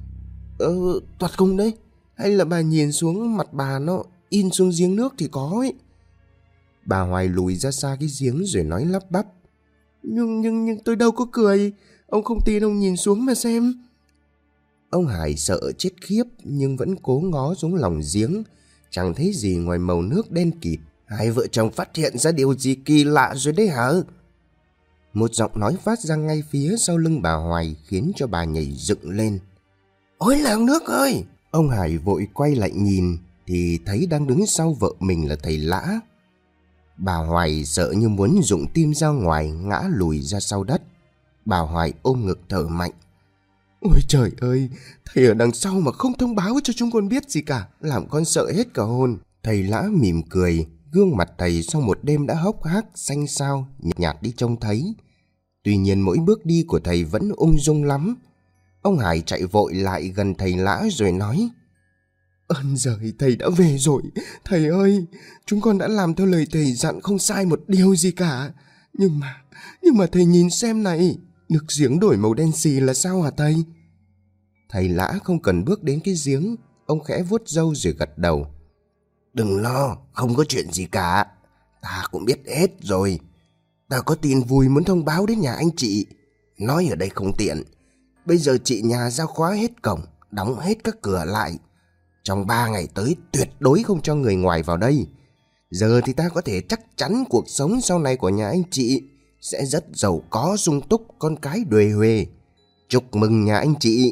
Toạt không đấy? Hay là bà nhìn xuống mặt bà nó in xuống giếng nước thì có ấy. Bà Hoài lùi ra xa cái giếng rồi nói lắp bắp. Nhưng tôi đâu có cười. Ông không tin ông nhìn xuống mà xem. Ông Hải sợ chết khiếp nhưng vẫn cố ngó xuống lòng giếng. Chẳng thấy gì ngoài màu nước đen kịt. Hai vợ chồng phát hiện ra điều gì kỳ lạ rồi đấy hả? Một giọng nói phát ra ngay phía sau lưng bà Hoài khiến cho bà nhảy dựng lên. Ôi làng nước ơi! Ông Hải vội quay lại nhìn thì thấy đang đứng sau vợ mình là thầy Lã. Bà Hoài sợ như muốn rụng tim ra ngoài, ngã lùi ra sau đất. Bà Hoài ôm ngực thở mạnh. Ôi trời ơi, thầy ở đằng sau mà không thông báo cho chúng con biết gì cả, làm con sợ hết cả hồn. Thầy Lã mỉm cười, gương mặt thầy sau một đêm đã hốc hác, xanh xao, nhạt đi trông thấy. Tuy nhiên mỗi bước đi của thầy vẫn ung dung lắm. Ông Hải chạy vội lại gần thầy Lã rồi nói. Ơn giời, thầy đã về rồi. Thầy ơi, chúng con đã làm theo lời thầy dặn không sai một điều gì cả. Nhưng mà thầy nhìn xem này, nước giếng đổi màu đen xì là sao hả thầy? Thầy Lã không cần bước đến cái giếng. Ông khẽ vuốt râu rồi gật đầu. Đừng lo, không có chuyện gì cả. Ta cũng biết hết rồi. Ta có tin vui muốn thông báo đến nhà anh chị. Nói ở đây không tiện. Bây giờ chị nhà ra khóa hết cổng, đóng hết các cửa lại. Trong 3 ngày tới tuyệt đối không cho người ngoài vào đây. Giờ thì ta có thể chắc chắn cuộc sống sau này của nhà anh chị sẽ rất giàu có sung túc, con cái đuề huề. Chúc mừng nhà anh chị.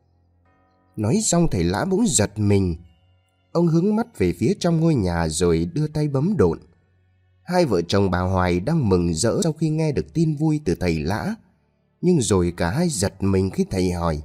Nói xong thầy Lã bỗng giật mình. Ông hướng mắt về phía trong ngôi nhà rồi đưa tay bấm độn. Hai vợ chồng bà Hoài đang mừng rỡ sau khi nghe được tin vui từ thầy Lã. Nhưng rồi cả hai giật mình khi thầy hỏi.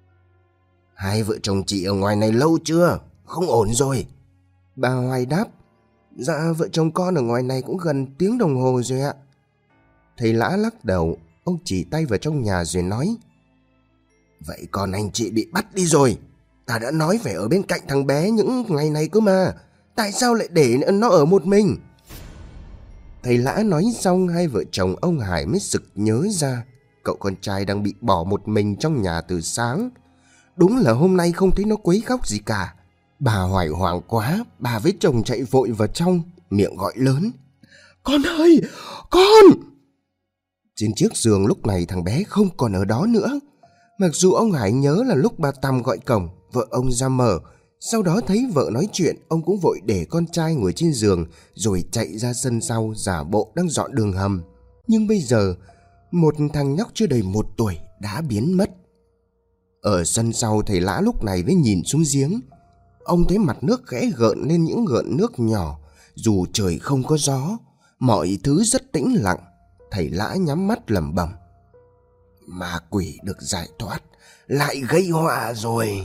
Hai vợ chồng chị ở ngoài này lâu chưa? Không ổn rồi. Bà Hoài đáp. Dạ vợ chồng con ở ngoài này cũng gần tiếng đồng hồ rồi ạ. Thầy Lã lắc đầu. Ông chỉ tay vào trong nhà rồi nói. Vậy còn anh chị bị bắt đi rồi. Ta đã nói phải ở bên cạnh thằng bé những ngày này cơ mà. Tại sao lại để nó ở một mình? Thầy Lã nói xong, hai vợ chồng ông Hải mới sực nhớ ra cậu con trai đang bị bỏ một mình trong nhà từ sáng. Đúng là hôm nay không thấy nó quấy khóc gì cả. Bà Hoài hoảng quá, bà với chồng chạy vội vào trong, miệng gọi lớn. Con ơi, con! Trên chiếc giường lúc này thằng bé không còn ở đó nữa. Mặc dù ông Hải nhớ là lúc bà Tầm gọi cổng, vợ ông ra mở. Sau đó thấy vợ nói chuyện, ông cũng vội để con trai ngồi trên giường rồi chạy ra sân sau giả bộ đang dọn đường hầm. Nhưng bây giờ một thằng nhóc chưa đầy 1 tuổi đã biến mất. Ở sân sau, thầy Lã lúc này mới nhìn xuống giếng. Ông thấy mặt nước khẽ gợn lên những gợn nước nhỏ. Dù trời không có gió, mọi thứ rất tĩnh lặng. Thầy Lã nhắm mắt lẩm bẩm: ma quỷ được giải thoát, lại gây họa rồi.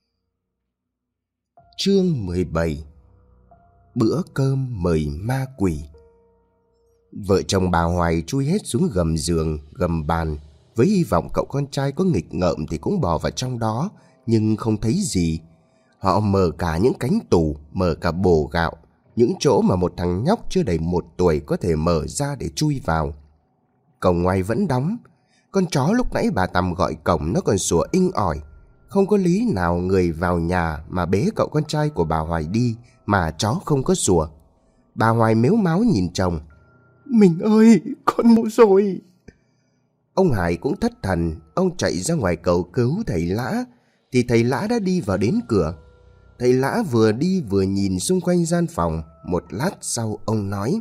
Chương 17: Bữa cơm mời ma quỷ. Vợ chồng bà Hoài chui hết xuống gầm giường, gầm bàn, với hy vọng cậu con trai có nghịch ngợm thì cũng bò vào trong đó, nhưng không thấy gì. Họ mở cả những cánh tủ, mở cả bồ gạo, những chỗ mà một thằng nhóc chưa đầy 1 tuổi có thể mở ra để chui vào. Cổng ngoài vẫn đóng. Con chó lúc nãy bà Tằm gọi cổng nó còn sủa inh ỏi. Không có lý nào người vào nhà mà bế cậu con trai của bà Hoài đi mà chó không có sủa. Bà Hoài mếu máo nhìn chồng: Mình ơi, con ngủ rồi. Ông Hải cũng thất thần. Ông chạy ra ngoài cầu cứu thầy Lã thì thầy Lã đã đi vào đến cửa. Thầy Lã vừa đi vừa nhìn xung quanh gian phòng. Một lát sau ông nói: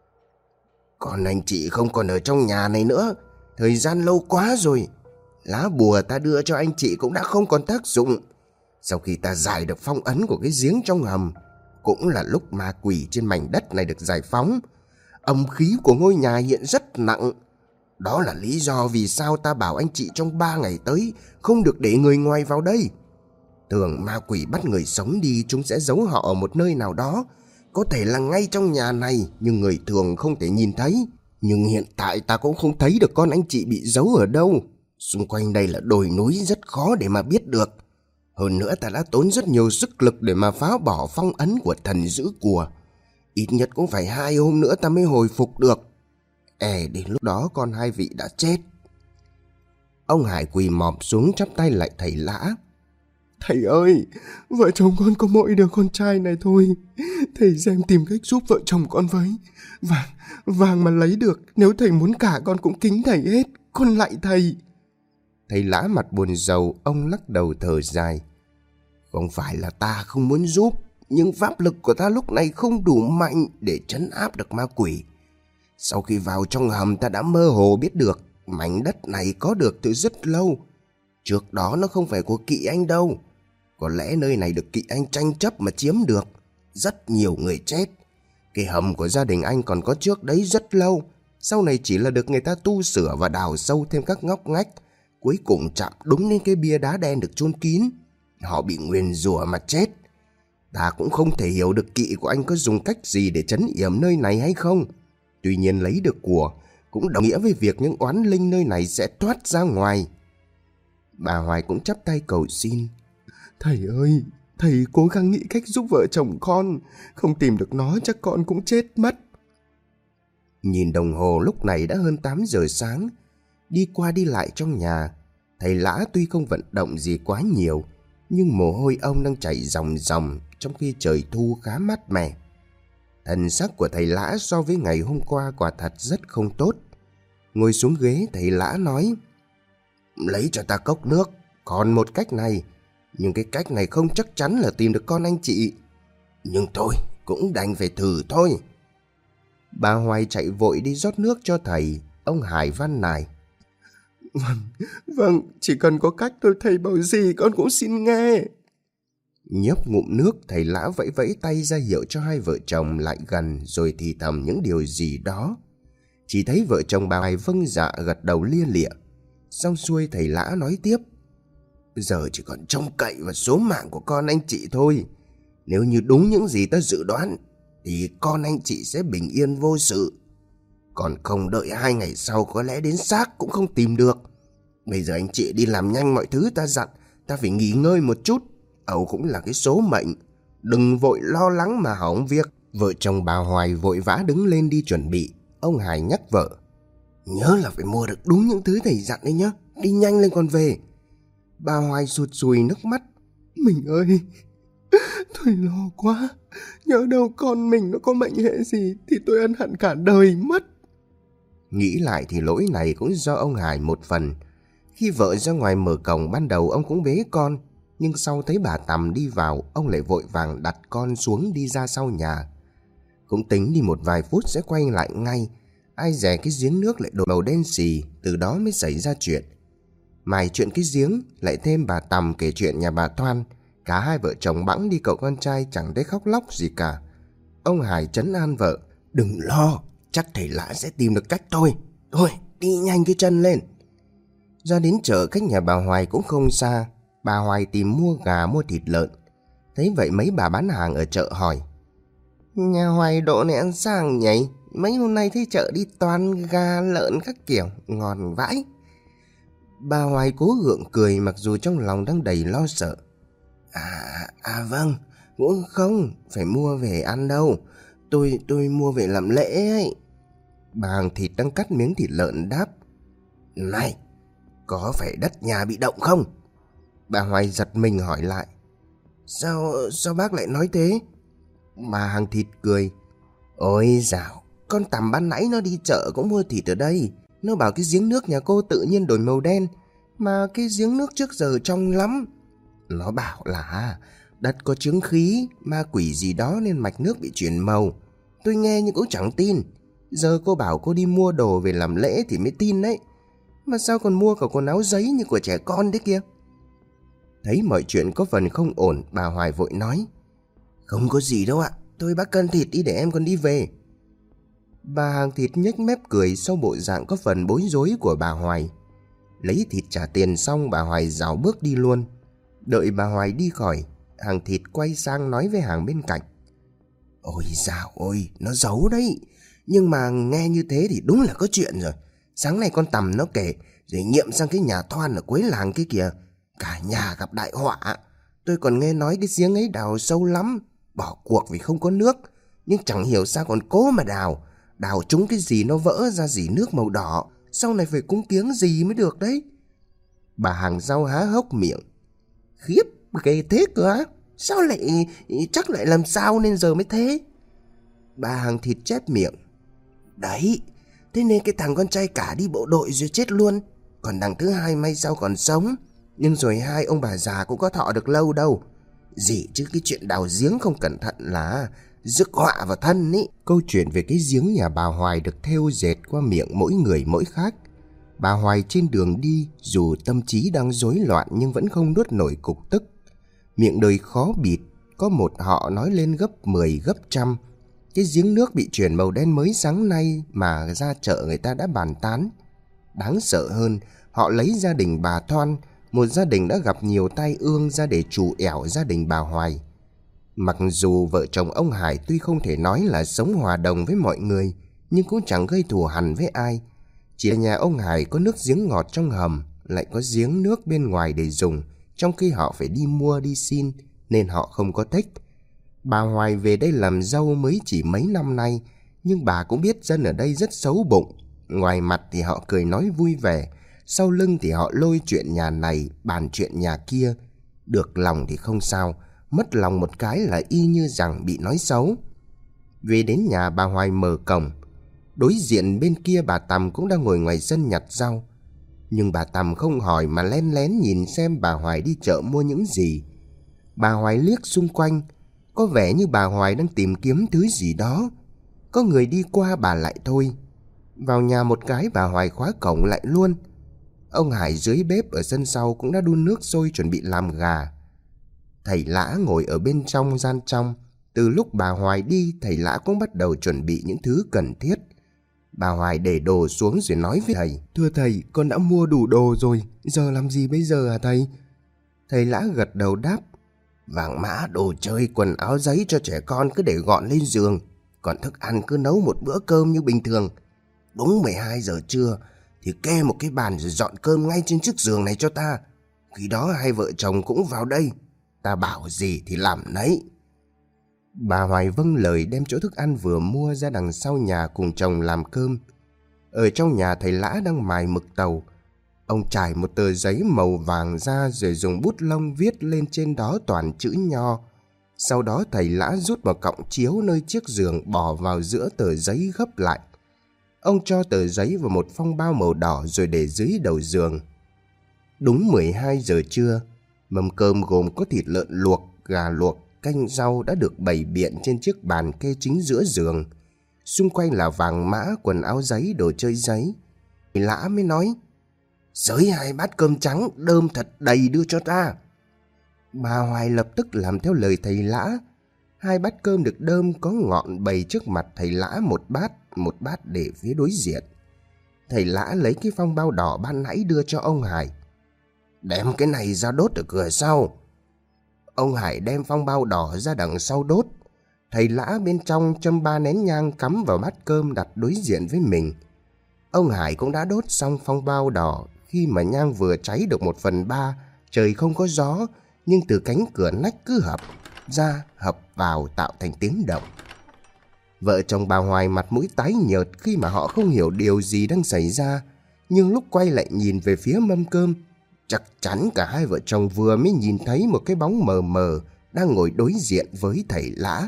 Con anh chị không còn ở trong nhà này nữa, thời gian lâu quá rồi. Lá bùa ta đưa cho anh chị cũng đã không còn tác dụng. Sau khi ta giải được phong ấn của cái giếng trong hầm, cũng là lúc ma quỷ trên mảnh đất này được giải phóng. Âm khí của ngôi nhà hiện rất nặng. Đó là lý do vì sao ta bảo anh chị trong 3 ngày tới không được để người ngoài vào đây. Thường ma quỷ bắt người sống đi, chúng sẽ giấu họ ở một nơi nào đó, có thể là ngay trong nhà này, nhưng người thường không thể nhìn thấy. Nhưng hiện tại ta cũng không thấy được con anh chị bị giấu ở đâu. Xung quanh đây là đồi núi, rất khó để mà biết được. Hơn nữa ta đã tốn rất nhiều sức lực để mà phá bỏ phong ấn của thần giữ của. Ít nhất cũng phải 2 hôm nữa ta mới hồi phục được. Đến lúc đó con hai vị đã chết. Ông Hải quỳ mọp xuống chắp tay lại thầy Lã: Thầy ơi, vợ chồng con có mỗi đứa con trai này thôi. Thầy xem tìm cách giúp vợ chồng con với. Vàng mà lấy được, nếu thầy muốn cả con cũng kính thầy hết. Con lạy thầy. Thầy Lã mặt buồn rầu, ông lắc đầu thở dài: Không phải là ta không muốn giúp, nhưng pháp lực của ta lúc này không đủ mạnh để trấn áp được ma quỷ. Sau khi vào trong hầm, ta đã mơ hồ biết được mảnh đất này có được từ rất lâu. Trước đó nó không phải của Kỵ Anh đâu. Có lẽ nơi này được Kỵ Anh tranh chấp mà chiếm được. Rất nhiều người chết. Cái hầm của gia đình anh còn có trước đấy rất lâu. Sau này chỉ là được người ta tu sửa và đào sâu thêm các ngóc ngách. Cuối cùng chạm đúng đến cái bia đá đen được chôn kín. Họ bị nguyền rủa mà chết. Ta cũng không thể hiểu được Kỵ của anh có dùng cách gì để trấn yểm nơi này hay không. Tuy nhiên lấy được của cũng đồng nghĩa với việc những oán linh nơi này sẽ thoát ra ngoài. Bà Hoài cũng chắp tay cầu xin: Thầy ơi, thầy cố gắng nghĩ cách giúp vợ chồng con. Không tìm được nó chắc con cũng chết mất. Nhìn đồng hồ lúc này đã hơn 8 giờ sáng. Đi qua đi lại trong nhà, thầy Lã tuy không vận động gì quá nhiều, nhưng mồ hôi ông đang chảy ròng ròng trong khi trời thu khá mát mẻ. Thần sắc của thầy Lã so với ngày hôm qua quả thật rất không tốt. Ngồi xuống ghế, thầy Lã nói: Lấy cho ta cốc nước. Còn một cách này, nhưng cái cách này không chắc chắn là tìm được con anh chị. Nhưng thôi, cũng đành phải thử thôi. Bà Hoài chạy vội đi rót nước cho thầy. Ông Hải van nài: Vâng, chỉ cần có cách thôi, thầy bảo gì con cũng xin nghe. Nhấp ngụm nước, thầy Lã vẫy vẫy tay ra hiệu cho hai vợ chồng lại gần, rồi thì thầm những điều gì đó. Chỉ thấy vợ chồng bà Hoài vâng dạ gật đầu lia lịa. Xong xuôi thầy Lã nói tiếp: Giờ chỉ còn trông cậy vào số mạng của con anh chị thôi. Nếu như đúng những gì ta dự đoán thì con anh chị sẽ bình yên vô sự. Còn không đợi 2 ngày sau có lẽ đến xác cũng không tìm được. Bây giờ anh chị đi làm nhanh mọi thứ ta dặn. Ta phải nghỉ ngơi một chút. Ẩu cũng là cái số mệnh. Đừng vội lo lắng mà hỏng việc. Vợ chồng bà Hoài vội vã đứng lên đi chuẩn bị. Ông Hải nhắc vợ: Nhớ là phải mua được đúng những thứ thầy dặn đấy nhá. Đi nhanh lên còn về. Bà Hoài sụt sùi nước mắt: Mình ơi, tôi lo quá. Nhớ đâu con mình nó có mệnh hệ gì thì tôi ân hận cả đời mất. Nghĩ lại thì lỗi này cũng do ông Hải một phần. Khi vợ ra ngoài mở cổng, ban đầu ông cũng bế con, Nhưng sau thấy bà Tằm đi vào, ông lại vội vàng đặt con xuống đi ra sau nhà. Cũng tính đi một vài phút sẽ quay lại ngay, ai dè cái giếng nước lại đổi màu đen xì. Từ đó mới xảy ra chuyện. Mài chuyện cái giếng, lại thêm bà Tằm kể chuyện nhà bà Thoan. Cả hai vợ chồng bẵng đi cậu con trai chẳng thấy khóc lóc gì cả. Ông Hải trấn an vợ: đừng lo, chắc thầy Lã sẽ tìm được cách thôi. Thôi, đi nhanh cái chân lên. Ra đến chợ cách nhà bà Hoài cũng không xa. Bà Hoài tìm mua gà mua thịt lợn. Thấy vậy mấy bà bán hàng ở chợ hỏi: nhà Hoài độ này ăn sang nhỉ? Mấy hôm nay thấy chợ đi toàn gà lợn các kiểu, ngon vãi. Bà Hoài cố gượng cười mặc dù trong lòng đang đầy lo sợ. Vâng, cũng không phải mua về ăn đâu. Tôi mua về làm lễ ấy. Bà hàng thịt đang cắt miếng thịt lợn đáp: này, có phải đất nhà bị động không? Bà Hoài giật mình hỏi lại: Sao bác lại nói thế? Bà hàng thịt cười: ôi dào, con Tằm ban nãy nó đi chợ cũng mua thịt ở đây. Nó bảo cái giếng nước nhà cô tự nhiên đổi màu đen, mà cái giếng nước trước giờ trong lắm. Nó bảo là đất có chướng khí, ma quỷ gì đó nên mạch nước bị chuyển màu. Tôi nghe nhưng cũng chẳng tin. Giờ cô bảo cô đi mua đồ về làm lễ thì mới tin đấy. Mà sao còn mua cả quần áo giấy như của trẻ con thế kia? Thấy mọi chuyện có phần không ổn, bà Hoài vội nói: không có gì đâu ạ, tôi bác cân thịt đi để em còn đi về. Bà hàng thịt nhếch mép cười sau bộ dạng có phần bối rối của bà Hoài. Lấy thịt trả tiền xong, bà Hoài rảo bước đi luôn. Đợi bà Hoài đi khỏi, hàng thịt quay sang nói với hàng bên cạnh: ôi dào ôi, nó giấu đấy. Nhưng mà nghe như thế thì đúng là có chuyện rồi. Sáng nay con Tằm nó kể, rồi nghiệm sang cái nhà Thoan ở cuối làng kia kìa. Cả nhà gặp đại họa. Tôi còn nghe nói cái giếng ấy đào sâu lắm, bỏ cuộc vì không có nước. Nhưng chẳng hiểu sao còn cố mà đào. Đào trúng cái gì nó vỡ ra dỉ nước màu đỏ. Sau này phải cúng kiếng gì mới được đấy. Bà hàng rau há hốc miệng: khiếp, ghê thế cơ á? Sao lại, chắc lại làm sao nên giờ mới thế? Bà hàng thịt chép miệng: đấy, thế nên cái thằng con trai cả đi bộ đội rồi chết luôn. Còn đằng thứ hai may sao còn sống. Nhưng rồi hai ông bà già cũng có thọ được lâu đâu. Gì chứ cái chuyện đào giếng không cẩn thận là rước họa vào thân ý. Câu chuyện về cái giếng nhà bà Hoài được thêu dệt qua miệng mỗi người mỗi khác. Bà Hoài trên đường đi, dù tâm trí đang rối loạn nhưng vẫn không nuốt nổi cục tức. Miệng đời khó bịt, có một họ nói lên gấp 10 gấp trăm. Cái giếng nước bị chuyển màu đen mới sáng nay mà ra chợ người ta đã bàn tán. Đáng sợ hơn, họ lấy gia đình bà Thoan, một gia đình đã gặp nhiều tai ương, ra để trù ẻo gia đình bà Hoài. Mặc dù vợ chồng ông Hải tuy không thể nói là sống hòa đồng với mọi người, nhưng cũng chẳng gây thù hằn với ai. Chỉ là nhà ông Hải có nước giếng ngọt trong hầm, lại có giếng nước bên ngoài để dùng, trong khi họ phải đi mua đi xin, nên họ không có thích. Bà Hoài về đây làm dâu mới chỉ mấy năm nay, nhưng bà cũng biết dân ở đây rất xấu bụng. Ngoài mặt thì họ cười nói vui vẻ, sau lưng thì họ lôi chuyện nhà này bàn chuyện nhà kia. Được lòng thì không sao, mất lòng một cái là y như rằng bị nói xấu. Về đến nhà, bà Hoài mở cổng. Đối diện bên kia bà Tằm cũng đang ngồi ngoài sân nhặt rau. Nhưng bà Tằm không hỏi mà lén lén nhìn xem bà Hoài đi chợ mua những gì. Bà Hoài liếc xung quanh, có vẻ như bà Hoài đang tìm kiếm thứ gì đó. Có người đi qua bà lại thôi. Vào nhà một cái, bà Hoài khóa cổng lại luôn. Ông Hải dưới bếp ở sân sau cũng đã đun nước sôi chuẩn bị làm gà. Thầy Lã ngồi ở bên trong gian trong. Từ lúc bà Hoài đi, thầy Lã cũng bắt đầu chuẩn bị những thứ cần thiết. Bà Hoài để đồ xuống rồi nói với thầy: thưa thầy, con đã mua đủ đồ rồi, giờ làm gì bây giờ hả thầy? Thầy Lã gật đầu đáp: vàng mã, đồ chơi, quần áo giấy cho trẻ con cứ để gọn lên giường. Còn thức ăn cứ nấu một bữa cơm như bình thường. Đúng 12 giờ trưa thì kê một cái bàn rồi dọn cơm ngay trên chiếc giường này cho ta. Khi đó hai vợ chồng cũng vào đây, ta bảo gì thì làm nấy. Bà Hoài vâng lời đem chỗ thức ăn vừa mua ra đằng sau nhà cùng chồng làm cơm. Ở trong nhà, thầy Lã đang mài mực tàu. Ông trải một tờ giấy màu vàng ra rồi dùng bút lông viết lên trên đó toàn chữ nho. Sau đó thầy Lã rút một cọng chiếu nơi chiếc giường bỏ vào giữa tờ giấy gấp lại. Ông cho tờ giấy vào một phong bao màu đỏ rồi để dưới đầu giường. Đúng 12 giờ trưa, Mâm cơm gồm có thịt lợn luộc, gà luộc, canh rau đã được bày biện trên chiếc bàn kê chính giữa giường. Xung quanh là vàng mã, quần áo giấy, đồ chơi giấy. Thầy Lã mới nói: "Xới 2 bát cơm trắng, đơm thật đầy đưa cho ta." Bà Hoài lập tức làm theo lời thầy Lã. 2 bát cơm được đơm có ngọn bày trước mặt thầy Lã một bát để phía đối diện. Thầy Lã lấy cái phong bao đỏ ban nãy đưa cho ông Hải. "Đem cái này ra đốt ở cửa sau." Ông Hải đem phong bao đỏ ra đằng sau đốt. Thầy Lã bên trong châm 3 nén nhang cắm vào bát cơm đặt đối diện với mình. Ông Hải cũng đã đốt xong phong bao đỏ. Khi mà nhang vừa cháy được 1/3, trời không có gió, nhưng từ cánh cửa nách cứ hập ra hập vào tạo thành tiếng động. Vợ chồng bà Hoài mặt mũi tái nhợt khi mà họ không hiểu điều gì đang xảy ra. Nhưng lúc quay lại nhìn về phía mâm cơm, chắc chắn cả hai vợ chồng vừa mới nhìn thấy một cái bóng mờ mờ đang ngồi đối diện với thầy Lã.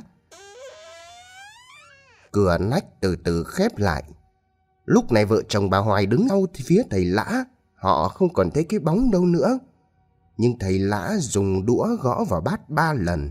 Cửa nách từ từ khép lại. Lúc này vợ chồng bà Hoài đứng sau phía thầy Lã. Họ không còn thấy cái bóng đâu nữa. Nhưng thầy Lã dùng đũa gõ vào bát 3 lần.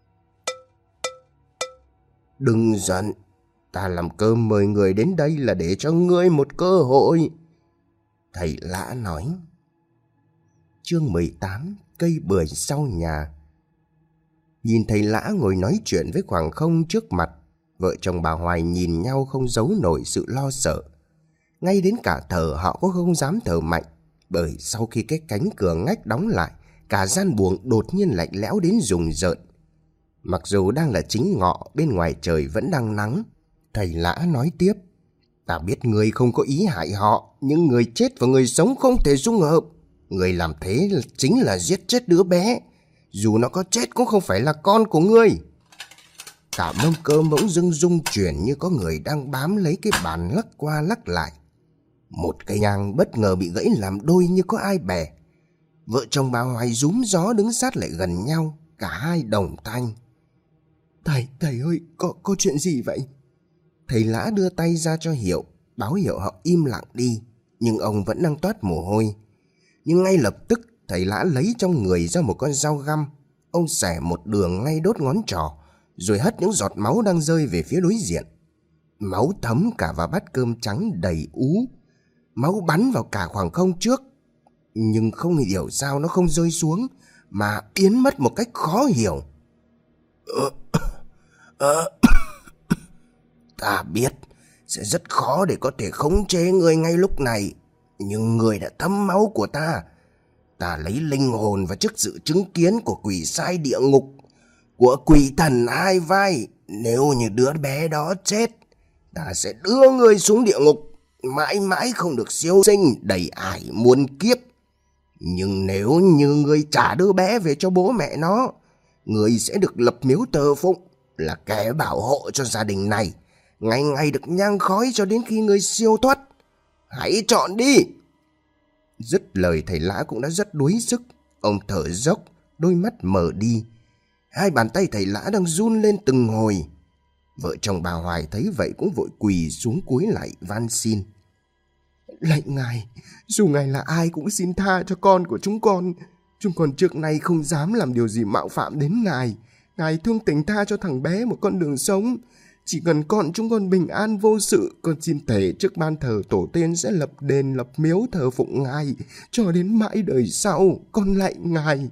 "Đừng giận, ta làm cơm mời người đến đây là để cho ngươi một cơ hội," thầy Lã nói. Chương 18: Cây bưởi sau nhà. Nhìn thầy Lã ngồi nói chuyện với khoảng không trước mặt, vợ chồng bà Hoài nhìn nhau không giấu nổi sự lo sợ. Ngay đến cả thở họ cũng không dám thở mạnh, bởi sau khi cái cánh cửa ngách đóng lại, cả gian buồng đột nhiên lạnh lẽo đến rùng rợn. Mặc dù đang là chính ngọ, bên ngoài trời vẫn đang nắng. Thầy Lã nói tiếp: "Ta biết người không có ý hại họ, nhưng người chết và người sống không thể dung hợp. Người làm thế chính là giết chết đứa bé. Dù nó có chết cũng không phải là con của ngươi." Cả mâm cơm bỗng dưng rung chuyển như có người đang bám lấy cái bàn lắc qua lắc lại. Một cây nhang bất ngờ bị gãy làm đôi như có ai bẻ. Vợ chồng bà Hoài rúm gió đứng sát lại gần nhau, cả hai đồng thanh: Thầy ơi, có chuyện gì vậy?" Thầy Lã đưa tay ra cho hiệu, báo hiệu họ im lặng đi, nhưng ông vẫn đang toát mồ hôi. Nhưng ngay lập tức thầy Lã lấy trong người ra một con dao găm. Ông xẻ một đường ngay đốt ngón trỏ, rồi hất những giọt máu đang rơi về phía đối diện. Máu thấm cả vào bát cơm trắng đầy ú. Máu bắn vào cả khoảng không trước, nhưng không hiểu sao nó không rơi xuống, mà biến mất một cách khó hiểu. "Ta biết sẽ rất khó để có thể khống chế ngươi ngay lúc này, nhưng ngươi đã thấm máu của ta. Ta lấy linh hồn và trước sự chứng kiến của quỷ sai địa ngục, của quỷ thần 2 vai. Nếu như đứa bé đó chết, ta sẽ đưa ngươi xuống địa ngục, mãi mãi không được siêu sinh, đầy ải muôn kiếp. Nhưng nếu như ngươi trả đứa bé về cho bố mẹ nó, ngươi sẽ được lập miếu thờ phụng, là kẻ bảo hộ cho gia đình này, ngày ngày được nhang khói cho đến khi ngươi siêu thoát. Hãy chọn đi." Dứt lời thầy Lã cũng đã rất đuối sức. Ông thở dốc, đôi mắt mở đi. 2 bàn tay thầy Lã đang run lên từng hồi. Vợ chồng bà Hoài thấy vậy cũng vội quỳ xuống cúi lại van xin: "Lạy ngài, dù ngài là ai cũng xin tha cho con của chúng con. Chúng con trước nay không dám làm điều gì mạo phạm đến ngài. Ngài thương tình tha cho thằng bé một con đường sống. Chỉ cần con chúng con bình an vô sự, con xin thề trước ban thờ tổ tiên sẽ lập đền lập miếu thờ phụng ngài cho đến mãi đời sau. Con lạy ngài."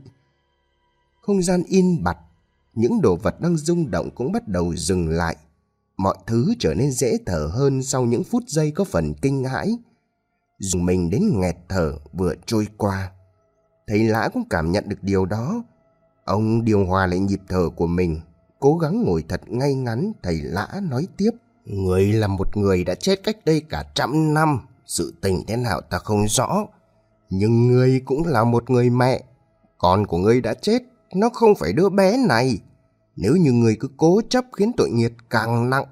Không gian yên bặt, những đồ vật đang rung động cũng bắt đầu dừng lại. Mọi thứ trở nên dễ thở hơn sau những phút giây có phần kinh hãi. Dùng mình đến nghẹt thở vừa trôi qua. Thầy Lã cũng cảm nhận được điều đó. Ông điều hòa lại nhịp thở của mình, cố gắng ngồi thật ngay ngắn. Thầy Lã nói tiếp: "Người là một người đã chết cách đây cả 100 năm. Sự tình thế nào ta không rõ, nhưng người cũng là một người mẹ. Con của người đã chết, nó không phải đứa bé này. Nếu như người cứ cố chấp khiến tội nghiệp càng nặng.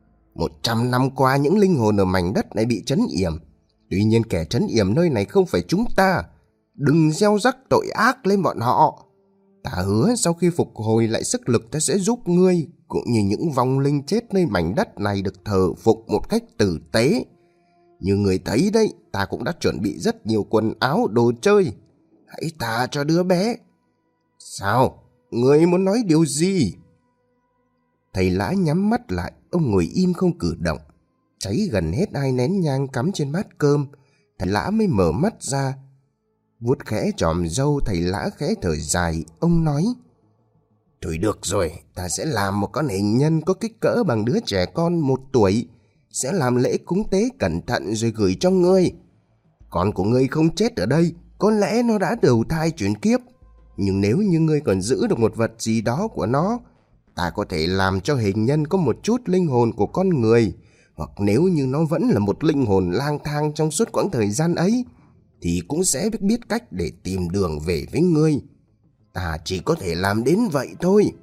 100 năm qua những linh hồn ở mảnh đất này bị trấn yểm. Tuy nhiên kẻ trấn yểm nơi này không phải chúng ta. Đừng gieo rắc tội ác lên bọn họ. Ta hứa sau khi phục hồi lại sức lực, ta sẽ giúp ngươi cũng như những vong linh chết nơi mảnh đất này được thờ phụng một cách tử tế. Như người thấy đấy, ta cũng đã chuẩn bị rất nhiều quần áo, đồ chơi. Hãy tha cho đứa bé. Sao? Ngươi muốn nói điều gì? Thầy Lã nhắm mắt lại, ông ngồi im không cử động. Cháy gần hết 2 nén nhang cắm trên bát cơm, thầy Lã mới mở mắt ra. Vuốt khẽ chòm râu, thầy Lã khẽ thở dài, ông nói: Thôi được rồi, ta sẽ làm một con hình nhân có kích cỡ bằng đứa trẻ con 1 tuổi. Sẽ làm lễ cúng tế cẩn thận rồi gửi cho ngươi. Con của ngươi không chết ở đây, có lẽ nó đã đầu thai chuyển kiếp. Nhưng nếu như ngươi còn giữ được một vật gì đó của nó, ta có thể làm cho hình nhân có một chút linh hồn của con người. Hoặc nếu như nó vẫn là một linh hồn lang thang trong suốt quãng thời gian ấy, thì cũng sẽ biết cách để tìm đường về với ngươi. Ta chỉ có thể làm đến vậy thôi.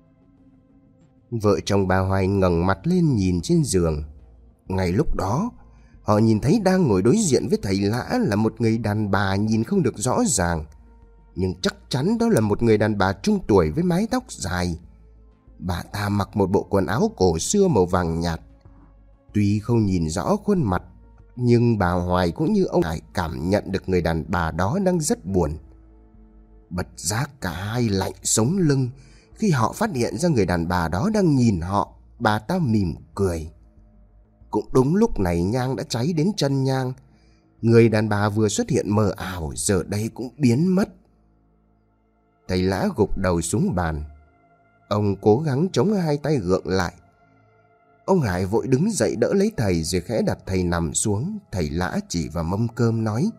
Vợ chồng bà Hoài ngẩng mặt lên nhìn trên giường. Ngay lúc đó, họ nhìn thấy đang ngồi đối diện với thầy Lã là một người đàn bà nhìn không được rõ ràng. Nhưng chắc chắn đó là một người đàn bà trung tuổi với mái tóc dài. Bà ta mặc một bộ quần áo cổ xưa màu vàng nhạt. Tuy không nhìn rõ khuôn mặt, nhưng bà Hoài cũng như ông Hải cảm nhận được người đàn bà đó đang rất buồn. Bất giác cả hai lạnh sống lưng khi họ phát hiện ra người đàn bà đó đang nhìn họ. Bà ta mỉm cười. Cũng đúng lúc này nhang đã cháy đến chân nhang. Người đàn bà vừa xuất hiện mờ ảo giờ đây cũng biến mất. Thầy Lã gục đầu xuống bàn. Ông cố gắng chống 2 tay gượng lại. Ông Hải vội đứng dậy đỡ lấy thầy rồi khẽ đặt thầy nằm xuống. Thầy Lã chỉ vào mâm cơm nói: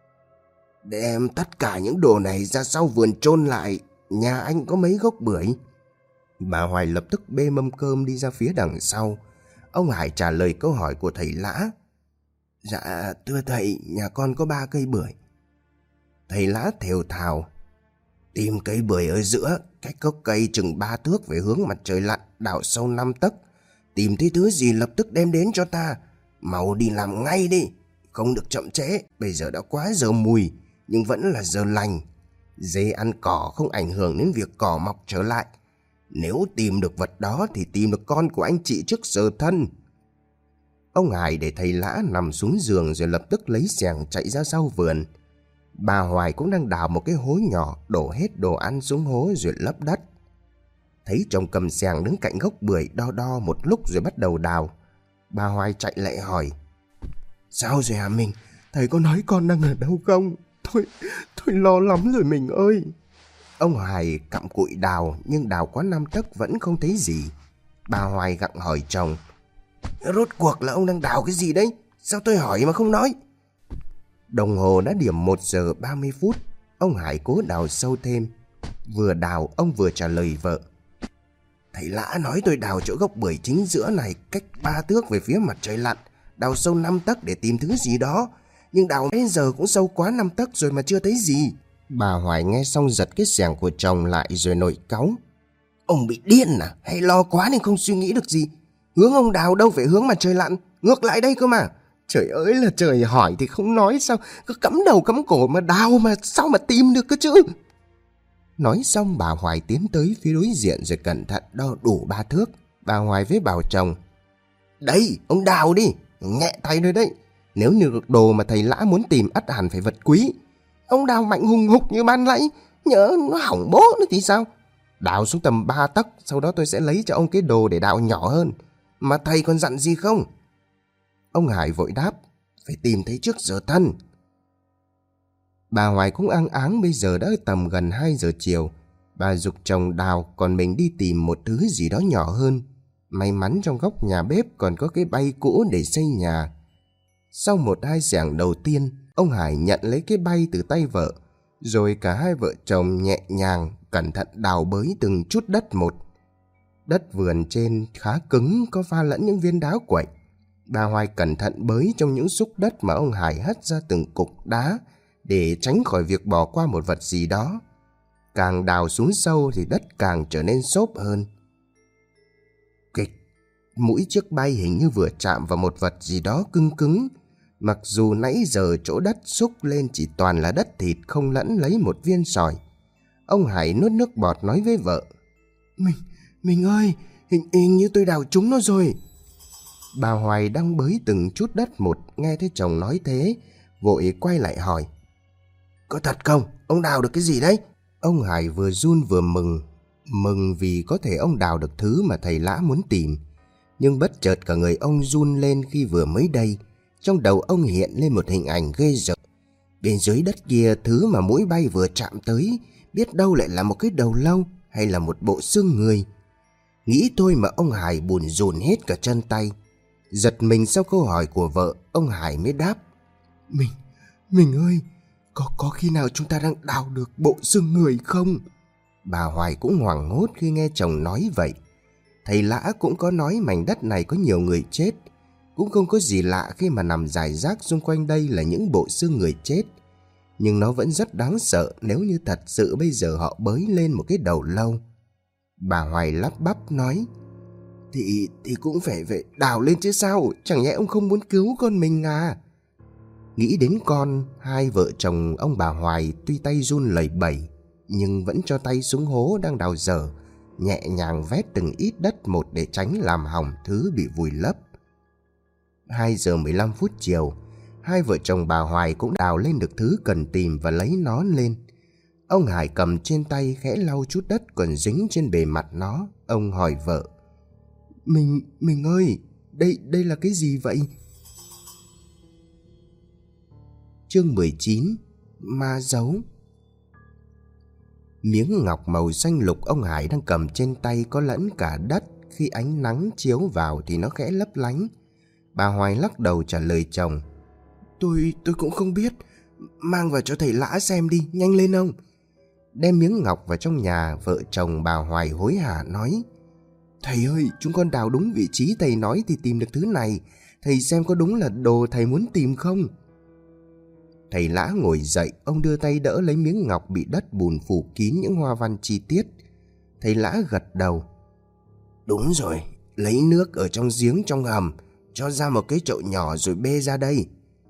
Đem tất cả những đồ này ra sau vườn chôn lại. Nhà anh có mấy gốc bưởi? Bà Hoài lập tức bê mâm cơm đi ra phía đằng sau. Ông Hải trả lời câu hỏi của thầy Lã: Dạ thưa thầy, nhà con có 3 cây bưởi. Thầy Lã thều thào: Tìm cây bưởi ở giữa, cách gốc cây chừng 3 thước về hướng mặt trời lặn, đào sâu 5 tấc. Tìm thấy thứ gì lập tức đem đến cho ta. Mau đi làm ngay đi, không được chậm trễ. Bây giờ đã quá giờ mùi, nhưng vẫn là giờ lành. Dê ăn cỏ không ảnh hưởng đến việc cỏ mọc trở lại. Nếu tìm được vật đó thì tìm được con của anh chị trước giờ thân. Ông Hải để thầy Lã nằm xuống giường rồi lập tức lấy xẻng chạy ra sau vườn. Bà Hoài cũng đang đào một cái hố nhỏ, đổ hết đồ ăn xuống hố rồi lấp đất. Thấy chồng cầm xẻng đứng cạnh gốc bưởi đo đo một lúc rồi bắt đầu đào. Bà Hoài chạy lại hỏi: Sao rồi hả mình? Thầy có nói con đang ở đâu không? Thôi lo lắm rồi mình ơi. Ông Hoài cặm cụi đào, nhưng đào quá 5 tấc vẫn không thấy gì. Bà Hoài gặng hỏi chồng: Rốt cuộc là ông đang đào cái gì đấy? Sao tôi hỏi mà không nói? Đồng hồ đã điểm 1 giờ 30 phút. Ông Hải cố đào sâu thêm. Vừa đào ông vừa trả lời vợ: Thầy Lã nói tôi đào chỗ gốc bưởi chính giữa này, cách 3 thước về phía mặt trời lặn, đào sâu 5 tấc để tìm thứ gì đó. Nhưng đào đến giờ cũng sâu quá 5 tấc rồi mà chưa thấy gì. Bà Hoài nghe xong giật cái xẻng của chồng lại rồi nổi cáu: Ông bị điên à? Hay lo quá nên không suy nghĩ được gì? Hướng ông đào đâu phải hướng mặt trời lặn, ngược lại đây cơ mà. Trời ơi là trời, hỏi thì không nói, sao cứ cắm đầu cắm cổ mà đào mà sao mà tìm được cơ chứ? Nói xong bà Hoài tiến tới phía đối diện rồi cẩn thận đo đủ 3 thước. Bà Hoài với bảo chồng: Đây, ông đào đi, nhẹ tay rồi đấy. Nếu như được đồ mà thầy Lã muốn tìm ắt hẳn phải vật quý. Ông đào mạnh hùng hục như ban nãy, nhỡ nó hỏng bố nữa thì sao? Đào xuống tầm 3 tấc, sau đó tôi sẽ lấy cho ông cái đồ để đào nhỏ hơn. Mà thầy còn dặn gì không? Ông Hải vội đáp: Phải tìm thấy trước giờ thân. Bà Hoài cũng áng áng, bây giờ đã tầm gần 2 giờ chiều. Bà giục chồng đào, còn mình đi tìm một thứ gì đó nhỏ hơn. May mắn trong góc nhà bếp còn có cái bay cũ để xây nhà. Sau 1-2 xẻng đầu tiên, ông Hải nhận lấy cái bay từ tay vợ. Rồi cả hai vợ chồng nhẹ nhàng, cẩn thận đào bới từng chút đất một. Đất vườn trên khá cứng, có pha lẫn những viên đá quậy. Bà Hoài cẩn thận bới trong những xúc đất mà ông Hải hất ra từng cục đá, để tránh khỏi việc bỏ qua một vật gì đó. Càng đào xuống sâu thì đất càng trở nên xốp hơn. Kịch, mũi chiếc bay hình như vừa chạm vào một vật gì đó cứng cứng. Mặc dù nãy giờ chỗ đất xúc lên chỉ toàn là đất thịt, không lẫn lấy một viên sỏi. Ông Hải nuốt nước bọt nói với vợ: Mình ơi, hình như tôi đào trúng nó rồi. Bà Hoài đang bới từng chút đất một, nghe thấy chồng nói thế, vội quay lại hỏi: Có thật không? Ông đào được cái gì đấy? Ông Hải vừa run vừa mừng. Mừng vì có thể ông đào được thứ mà thầy Lã muốn tìm. Nhưng bất chợt cả người ông run lên khi vừa mới đây. Trong đầu ông hiện lên một hình ảnh ghê rợn. Bên dưới đất kia, thứ mà mũi bay vừa chạm tới, biết đâu lại là một cái đầu lâu hay là một bộ xương người. Nghĩ thôi mà ông Hải bủn rủn hết cả chân tay. Giật mình sau câu hỏi của vợ, ông Hải mới đáp: Mình ơi, có khi nào chúng ta đang đào được bộ xương người không? Bà Hoài cũng hoảng hốt khi nghe chồng nói vậy. Thầy Lã cũng có nói mảnh đất này có nhiều người chết. Cũng không có gì lạ khi mà nằm rải rác xung quanh đây là những bộ xương người chết. Nhưng nó vẫn rất đáng sợ nếu như thật sự bây giờ họ bới lên một cái đầu lâu. Bà Hoài lắp bắp nói: Thì cũng phải đào lên chứ sao, chẳng nhẽ ông không muốn cứu con mình à? Nghĩ đến con, hai vợ chồng ông bà Hoài tuy tay run lẩy bẩy nhưng vẫn cho tay xuống hố đang đào dở, nhẹ nhàng vét từng ít đất một để tránh làm hỏng thứ bị vùi lấp. 2 giờ 15 phút chiều, hai vợ chồng bà Hoài cũng đào lên được thứ cần tìm và lấy nó lên. Ông Hải cầm trên tay khẽ lau chút đất còn dính trên bề mặt nó. Ông hỏi vợ: Mình ơi, đây là cái gì vậy? Chương 19: Ma dấu. Miếng ngọc màu xanh lục ông Hải đang cầm trên tay có lẫn cả đất. Khi ánh nắng chiếu vào thì nó khẽ lấp lánh. Bà Hoài lắc đầu trả lời chồng: Tôi cũng không biết. Mang vào cho thầy Lã xem đi, nhanh lên ông. Đem miếng ngọc vào trong nhà, vợ chồng bà Hoài hối hả nói: Thầy ơi, chúng con đào đúng vị trí thầy nói thì tìm được thứ này. Thầy xem có đúng là đồ thầy muốn tìm không? Thầy Lã ngồi dậy, ông đưa tay đỡ lấy miếng ngọc bị đất bùn phủ kín những hoa văn chi tiết. Thầy Lã gật đầu: Đúng rồi, lấy nước ở trong giếng trong hầm, cho ra một cái chậu nhỏ rồi bê ra đây.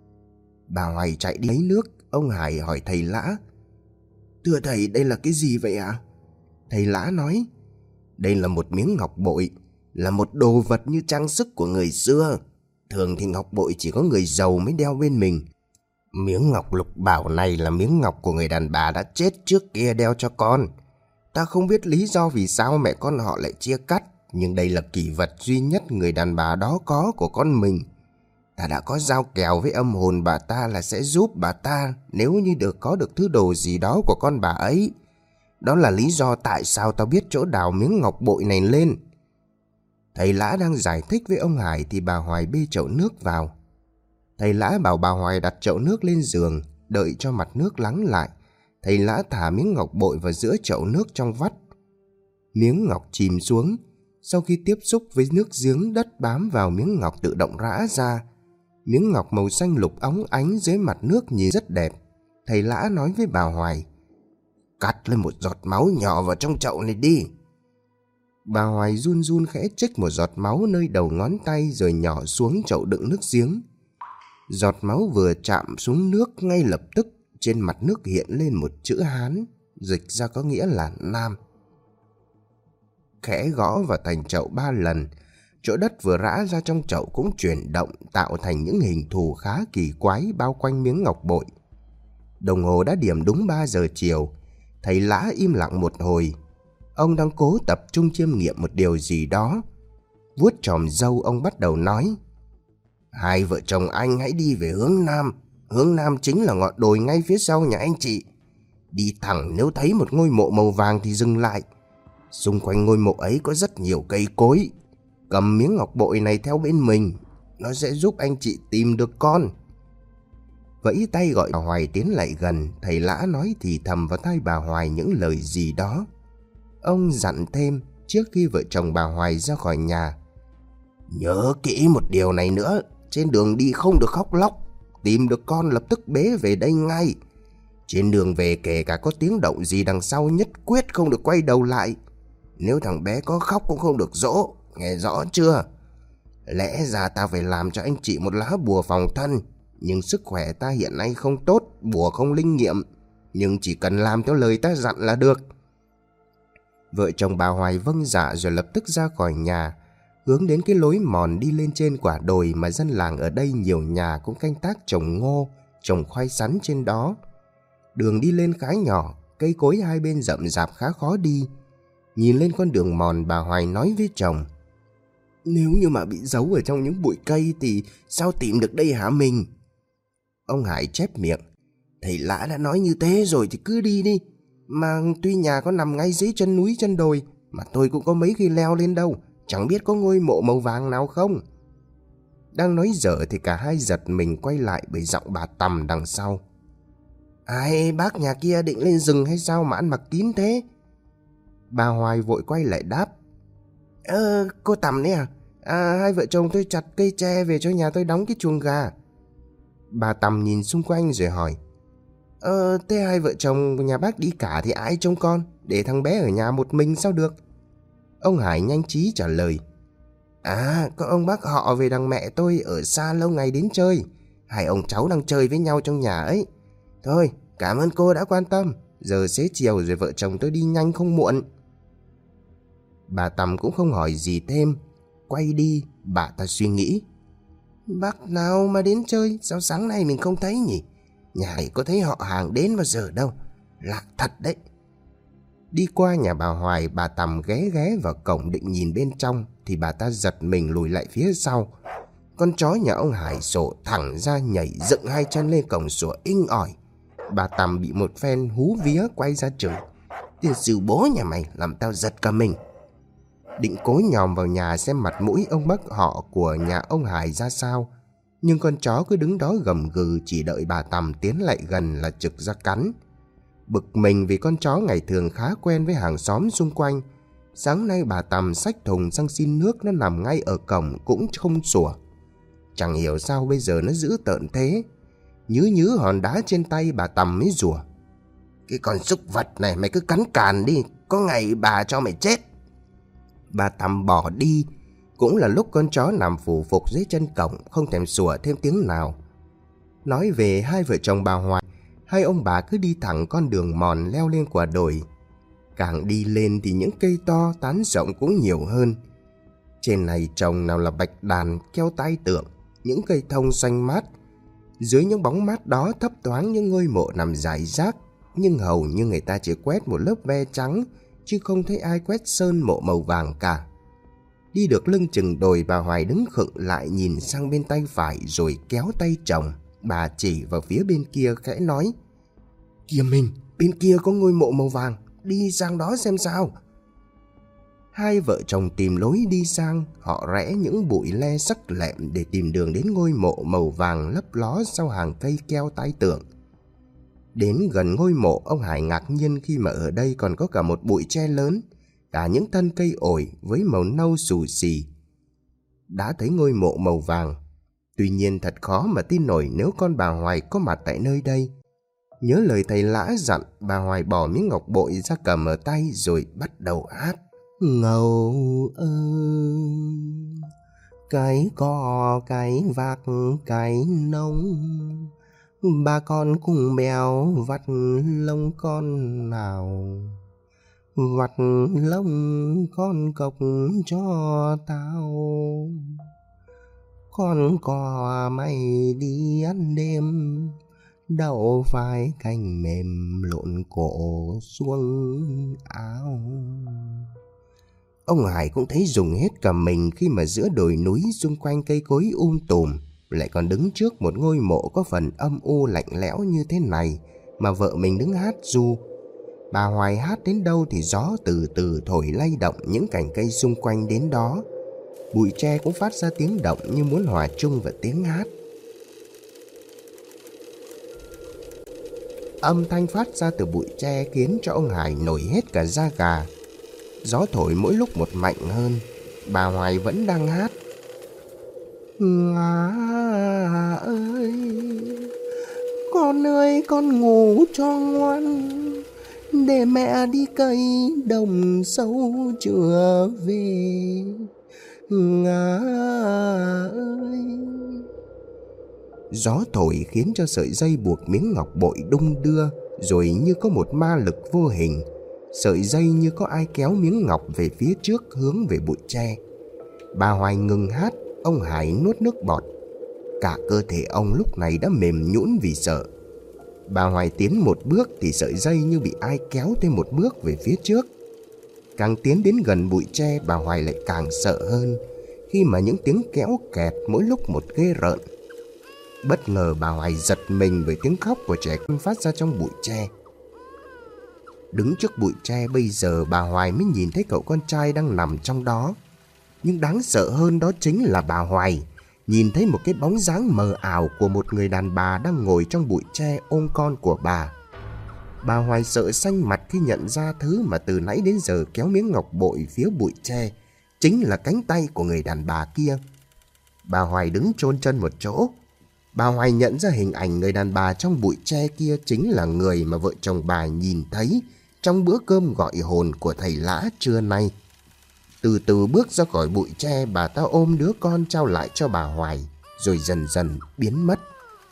Bà Hoài chạy đi lấy nước. Ông Hải hỏi thầy Lã: Thưa thầy, đây là cái gì vậy ạ? Thầy Lã nói: Đây là một miếng ngọc bội, là một đồ vật như trang sức của người xưa. Thường thì ngọc bội chỉ có người giàu mới đeo bên mình. Miếng ngọc lục bảo này là miếng ngọc của người đàn bà đã chết trước kia đeo cho con. Ta không biết lý do vì sao mẹ con họ lại chia cắt, nhưng đây là kỷ vật duy nhất người đàn bà đó có của con mình. Ta đã có giao kèo với âm hồn bà ta là sẽ giúp bà ta nếu như có được thứ đồ gì đó của con bà ấy. Đó là lý do tại sao tao biết chỗ đào miếng ngọc bội này lên. Thầy Lã đang giải thích với ông Hải thì bà Hoài bê chậu nước vào. Thầy Lã bảo bà Hoài đặt chậu nước lên giường, đợi cho mặt nước lắng lại. Thầy Lã thả miếng ngọc bội vào giữa chậu nước trong vắt. Miếng ngọc chìm xuống. Sau khi tiếp xúc với nước giếng, đất bám vào miếng ngọc tự động rã ra. Miếng ngọc màu xanh lục óng ánh dưới mặt nước nhìn rất đẹp. Thầy Lã nói với bà Hoài: Cắt lên một giọt máu nhỏ vào trong chậu này đi. Bà Hoài run run khẽ chích một giọt máu nơi đầu ngón tay rồi nhỏ xuống chậu đựng nước giếng. Giọt máu vừa chạm xuống nước, ngay lập tức trên mặt nước hiện lên một chữ Hán, dịch ra có nghĩa là Nam. Khẽ gõ vào thành chậu 3 lần, chỗ đất vừa rã ra trong chậu cũng chuyển động, tạo thành những hình thù khá kỳ quái bao quanh miếng ngọc bội. Đồng hồ đã điểm đúng 3 giờ chiều. Thầy Lã im lặng một hồi. Ông đang cố tập trung chiêm nghiệm một điều gì đó. Vuốt chòm râu, ông bắt đầu nói: Hai vợ chồng anh hãy đi về hướng Nam. Hướng Nam chính là ngọn đồi ngay phía sau nhà anh chị. Đi thẳng, nếu thấy một ngôi mộ màu vàng thì dừng lại. Xung quanh ngôi mộ ấy có rất nhiều cây cối. Cầm miếng ngọc bội này theo bên mình, nó sẽ giúp anh chị tìm được con. Vẫy tay gọi bà Hoài tiến lại gần. Thầy Lã nói thì thầm vào tai bà Hoài những lời gì đó. Ông dặn thêm trước khi vợ chồng bà Hoài ra khỏi nhà: Nhớ kỹ một điều này nữa, trên đường đi không được khóc lóc. Tìm được con lập tức bế về đây ngay. Trên đường về kể cả có tiếng động gì đằng sau, nhất quyết không được quay đầu lại. Nếu thằng bé có khóc cũng không được dỗ, nghe rõ chưa? Lẽ ra ta phải làm cho anh chị một lá bùa phòng thân, nhưng sức khỏe ta hiện nay không tốt, bùa không linh nghiệm. Nhưng chỉ cần làm theo lời ta dặn là được. Vợ chồng bà Hoài vâng dạ rồi lập tức ra khỏi nhà, hướng đến cái lối mòn đi lên trên quả đồi mà dân làng ở đây nhiều nhà cũng canh tác trồng ngô, trồng khoai sắn trên đó. Đường đi lên khá nhỏ, cây cối hai bên rậm rạp khá khó đi. Nhìn lên con đường mòn, bà Hoài nói với chồng: "Nếu như mà bị giấu ở trong những bụi cây thì sao tìm được đây hả mình?" Ông Hải chép miệng: "Thầy Lã đã nói như thế rồi thì cứ đi đi. Mà tuy nhà có nằm ngay dưới chân núi chân đồi, mà tôi cũng có mấy khi leo lên đâu, chẳng biết có ngôi mộ màu vàng nào không." Đang nói dở thì cả hai giật mình quay lại bởi giọng bà Tầm đằng sau: "Ai, bác nhà kia định lên rừng hay sao mà ăn mặc kín thế?" Bà Hoài vội quay lại đáp: Cô Tầm đấy à? Hai vợ chồng tôi chặt cây tre về cho nhà tôi đóng cái chuồng gà." Bà Tầm nhìn xung quanh rồi hỏi: Thế hai vợ chồng nhà bác đi cả thì ai trông con? Để thằng bé ở nhà một mình sao được?" Ông Hải nhanh trí trả lời: Có ông bác họ về đằng mẹ tôi ở xa lâu ngày đến chơi. Hai ông cháu đang chơi với nhau trong nhà ấy. Thôi, cảm ơn cô đã quan tâm. Giờ xế chiều rồi vợ chồng tôi đi nhanh không muộn." Bà Tầm cũng không hỏi gì thêm. Quay đi, bà ta suy nghĩ: "Bác nào mà đến chơi, sao sáng nay mình không thấy nhỉ? Nhà ấy có thấy họ hàng đến bao giờ đâu. Lạ thật đấy." Đi qua nhà bà Hoài, bà Tầm ghé ghé vào cổng định nhìn bên trong thì bà ta giật mình lùi lại phía sau. Con chó nhà ông Hải sổ thẳng ra nhảy dựng hai chân lên cổng sủa inh ỏi. Bà Tầm bị một phen hú vía quay ra chửi: "Tiền sư bố nhà mày làm tao giật cả mình." Định cố nhòm vào nhà xem mặt mũi ông bác họ của nhà ông Hải ra sao, nhưng con chó cứ đứng đó gầm gừ, chỉ đợi bà Tầm tiến lại gần là trực ra cắn. Bực mình vì con chó ngày thường khá quen với hàng xóm xung quanh, sáng nay bà Tầm xách thùng sang xin nước, nó nằm ngay ở cổng cũng không sủa. Chẳng hiểu sao bây giờ nó dữ tợn thế. Nhứ nhứ hòn đá trên tay, bà Tầm mới rủa: "Cái con súc vật này mày cứ cắn càn đi, có ngày bà cho mày chết." Bà Tầm bỏ đi. Cũng là lúc con chó nằm phủ phục dưới chân cổng, không thèm sủa thêm tiếng nào. Nói về hai vợ chồng bà Hoài, hai ông bà cứ đi thẳng con đường mòn leo lên quả đồi. Càng đi lên thì những cây to tán rộng cũng nhiều hơn. Trên này trồng nào là bạch đàn, keo tai tượng, những cây thông xanh mát. Dưới những bóng mát đó thấp thoáng những ngôi mộ nằm rải rác, nhưng hầu như người ta chỉ quét một lớp ve trắng, chứ không thấy ai quét sơn mộ màu vàng cả. Đi được lưng chừng đồi, bà Hoài đứng khựng lại nhìn sang bên tay phải rồi kéo tay chồng. Bà chỉ vào phía bên kia khẽ nói: "Kìa mình, bên kia có ngôi mộ màu vàng, đi sang đó xem sao." Hai vợ chồng tìm lối đi sang. Họ rẽ những bụi le sắc lẹm để tìm đường đến ngôi mộ màu vàng lấp ló sau hàng cây keo tai tượng. Đến gần ngôi mộ, ông Hải ngạc nhiên khi mà ở đây còn có cả một bụi tre lớn, cả những thân cây ổi với màu nâu xù xì. Đã thấy ngôi mộ màu vàng, tuy nhiên thật khó mà tin nổi nếu con bà Hoài có mặt tại nơi đây. Nhớ lời thầy Lã dặn, bà Hoài bỏ miếng ngọc bội ra cầm ở tay rồi bắt đầu hát: "Ngầu ơi, cái cò cái vạc cái nông, ba con cùng bèo vặt lông con nào, vặt lông con cộc cho tao. Con cò mày đi ăn đêm, đậu vai cành mềm lộn cổ xuống áo." Ông Hải cũng thấy rùng hết cả mình khi mà giữa đồi núi xung quanh cây cối tùm, lại còn đứng trước một ngôi mộ có phần âm u lạnh lẽo như thế này mà vợ mình đứng hát ru. Bà Hoài hát đến đâu thì gió từ từ thổi lay động những cành cây xung quanh đến đó. Bụi tre cũng phát ra tiếng động như muốn hòa chung vào tiếng hát. Âm thanh phát ra từ bụi tre khiến cho ông Hải nổi hết cả da gà. Gió thổi mỗi lúc một mạnh hơn. Bà Hoài vẫn đang hát: "Ngà ơi, con ơi con ngủ cho ngoan, để mẹ đi cày đồng sâu chưa về. Ngà ơi." Gió thổi khiến cho sợi dây buộc miếng ngọc bội đung đưa, rồi như có một ma lực vô hình. Sợi dây như có ai kéo miếng ngọc về phía trước hướng về bụi tre. Bà Hoài ngừng hát, ông Hải nuốt nước bọt. Cả cơ thể ông lúc này đã mềm nhũn vì sợ. Bà Hoài tiến một bước thì sợi dây như bị ai kéo thêm một bước về phía trước. Càng tiến đến gần bụi tre, bà Hoài lại càng sợ hơn khi mà những tiếng kéo kẹt mỗi lúc một ghê rợn. Bất ngờ bà Hoài giật mình bởi tiếng khóc của trẻ con phát ra trong bụi tre. Đứng trước bụi tre bây giờ, bà Hoài mới nhìn thấy cậu con trai đang nằm trong đó. Nhưng đáng sợ hơn đó chính là bà Hoài nhìn thấy một cái bóng dáng mờ ảo của một người đàn bà đang ngồi trong bụi tre ôm con của bà. Bà Hoài sợ xanh mặt khi nhận ra thứ mà từ nãy đến giờ kéo miếng ngọc bội phía bụi tre chính là cánh tay của người đàn bà kia. Bà Hoài đứng chôn chân một chỗ. Bà Hoài nhận ra hình ảnh người đàn bà trong bụi tre kia chính là người mà vợ chồng bà nhìn thấy trong bữa cơm gọi hồn của thầy Lã trưa nay. Từ từ bước ra khỏi bụi tre, bà ta ôm đứa con trao lại cho bà Hoài, rồi dần dần biến mất.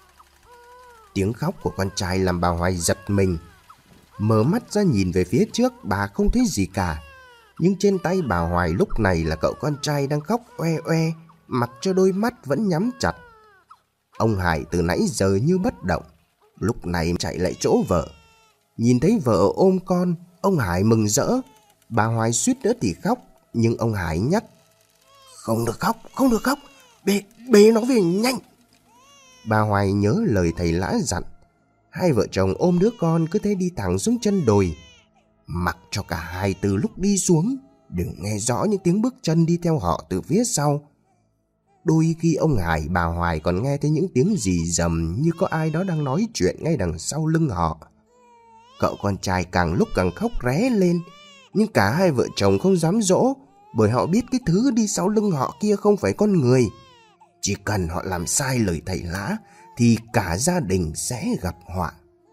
Tiếng khóc của con trai làm bà Hoài giật mình. Mở mắt ra nhìn về phía trước, bà không thấy gì cả. Nhưng trên tay bà Hoài lúc này là cậu con trai đang khóc oe oe, mặc cho đôi mắt vẫn nhắm chặt. Ông Hải từ nãy giờ như bất động, lúc này chạy lại chỗ vợ. Nhìn thấy vợ ôm con, ông Hải mừng rỡ. Bà Hoài suýt nữa thì khóc, nhưng ông Hải nhắc: Không được khóc, không được khóc, bế nó về nhanh. Bà Hoài nhớ lời thầy Lã dặn. Hai vợ chồng ôm đứa con cứ thế đi thẳng xuống chân đồi. Mặc cho cả hai từ lúc đi xuống đều nghe rõ những tiếng bước chân đi theo họ từ phía sau. Đôi khi ông Hải, bà Hoài còn nghe thấy những tiếng rì rầm như có ai đó đang nói chuyện ngay đằng sau lưng họ. Cậu con trai càng lúc càng khóc ré lên, nhưng cả hai vợ chồng không dám dỗ, bởi họ biết cái thứ đi sau lưng họ kia không phải con người. Chỉ cần họ làm sai lời thầy Lã thì cả gia đình sẽ gặp họa.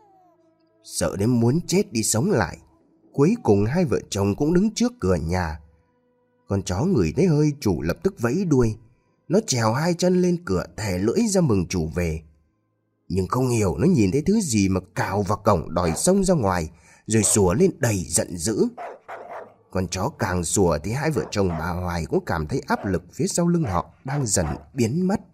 Sợ đến muốn chết đi sống lại, cuối cùng hai vợ chồng cũng đứng trước cửa nhà. Con chó ngửi thấy hơi chủ lập tức vẫy đuôi. Nó trèo hai chân lên cửa, thè lưỡi ra mừng chủ về. Nhưng không hiểu nó nhìn thấy thứ gì mà cào vào cổng đòi xông ra ngoài, rồi sủa lên đầy giận dữ. Con chó càng sủa thì hai vợ chồng bà Hoài cũng cảm thấy áp lực phía sau lưng họ đang dần biến mất.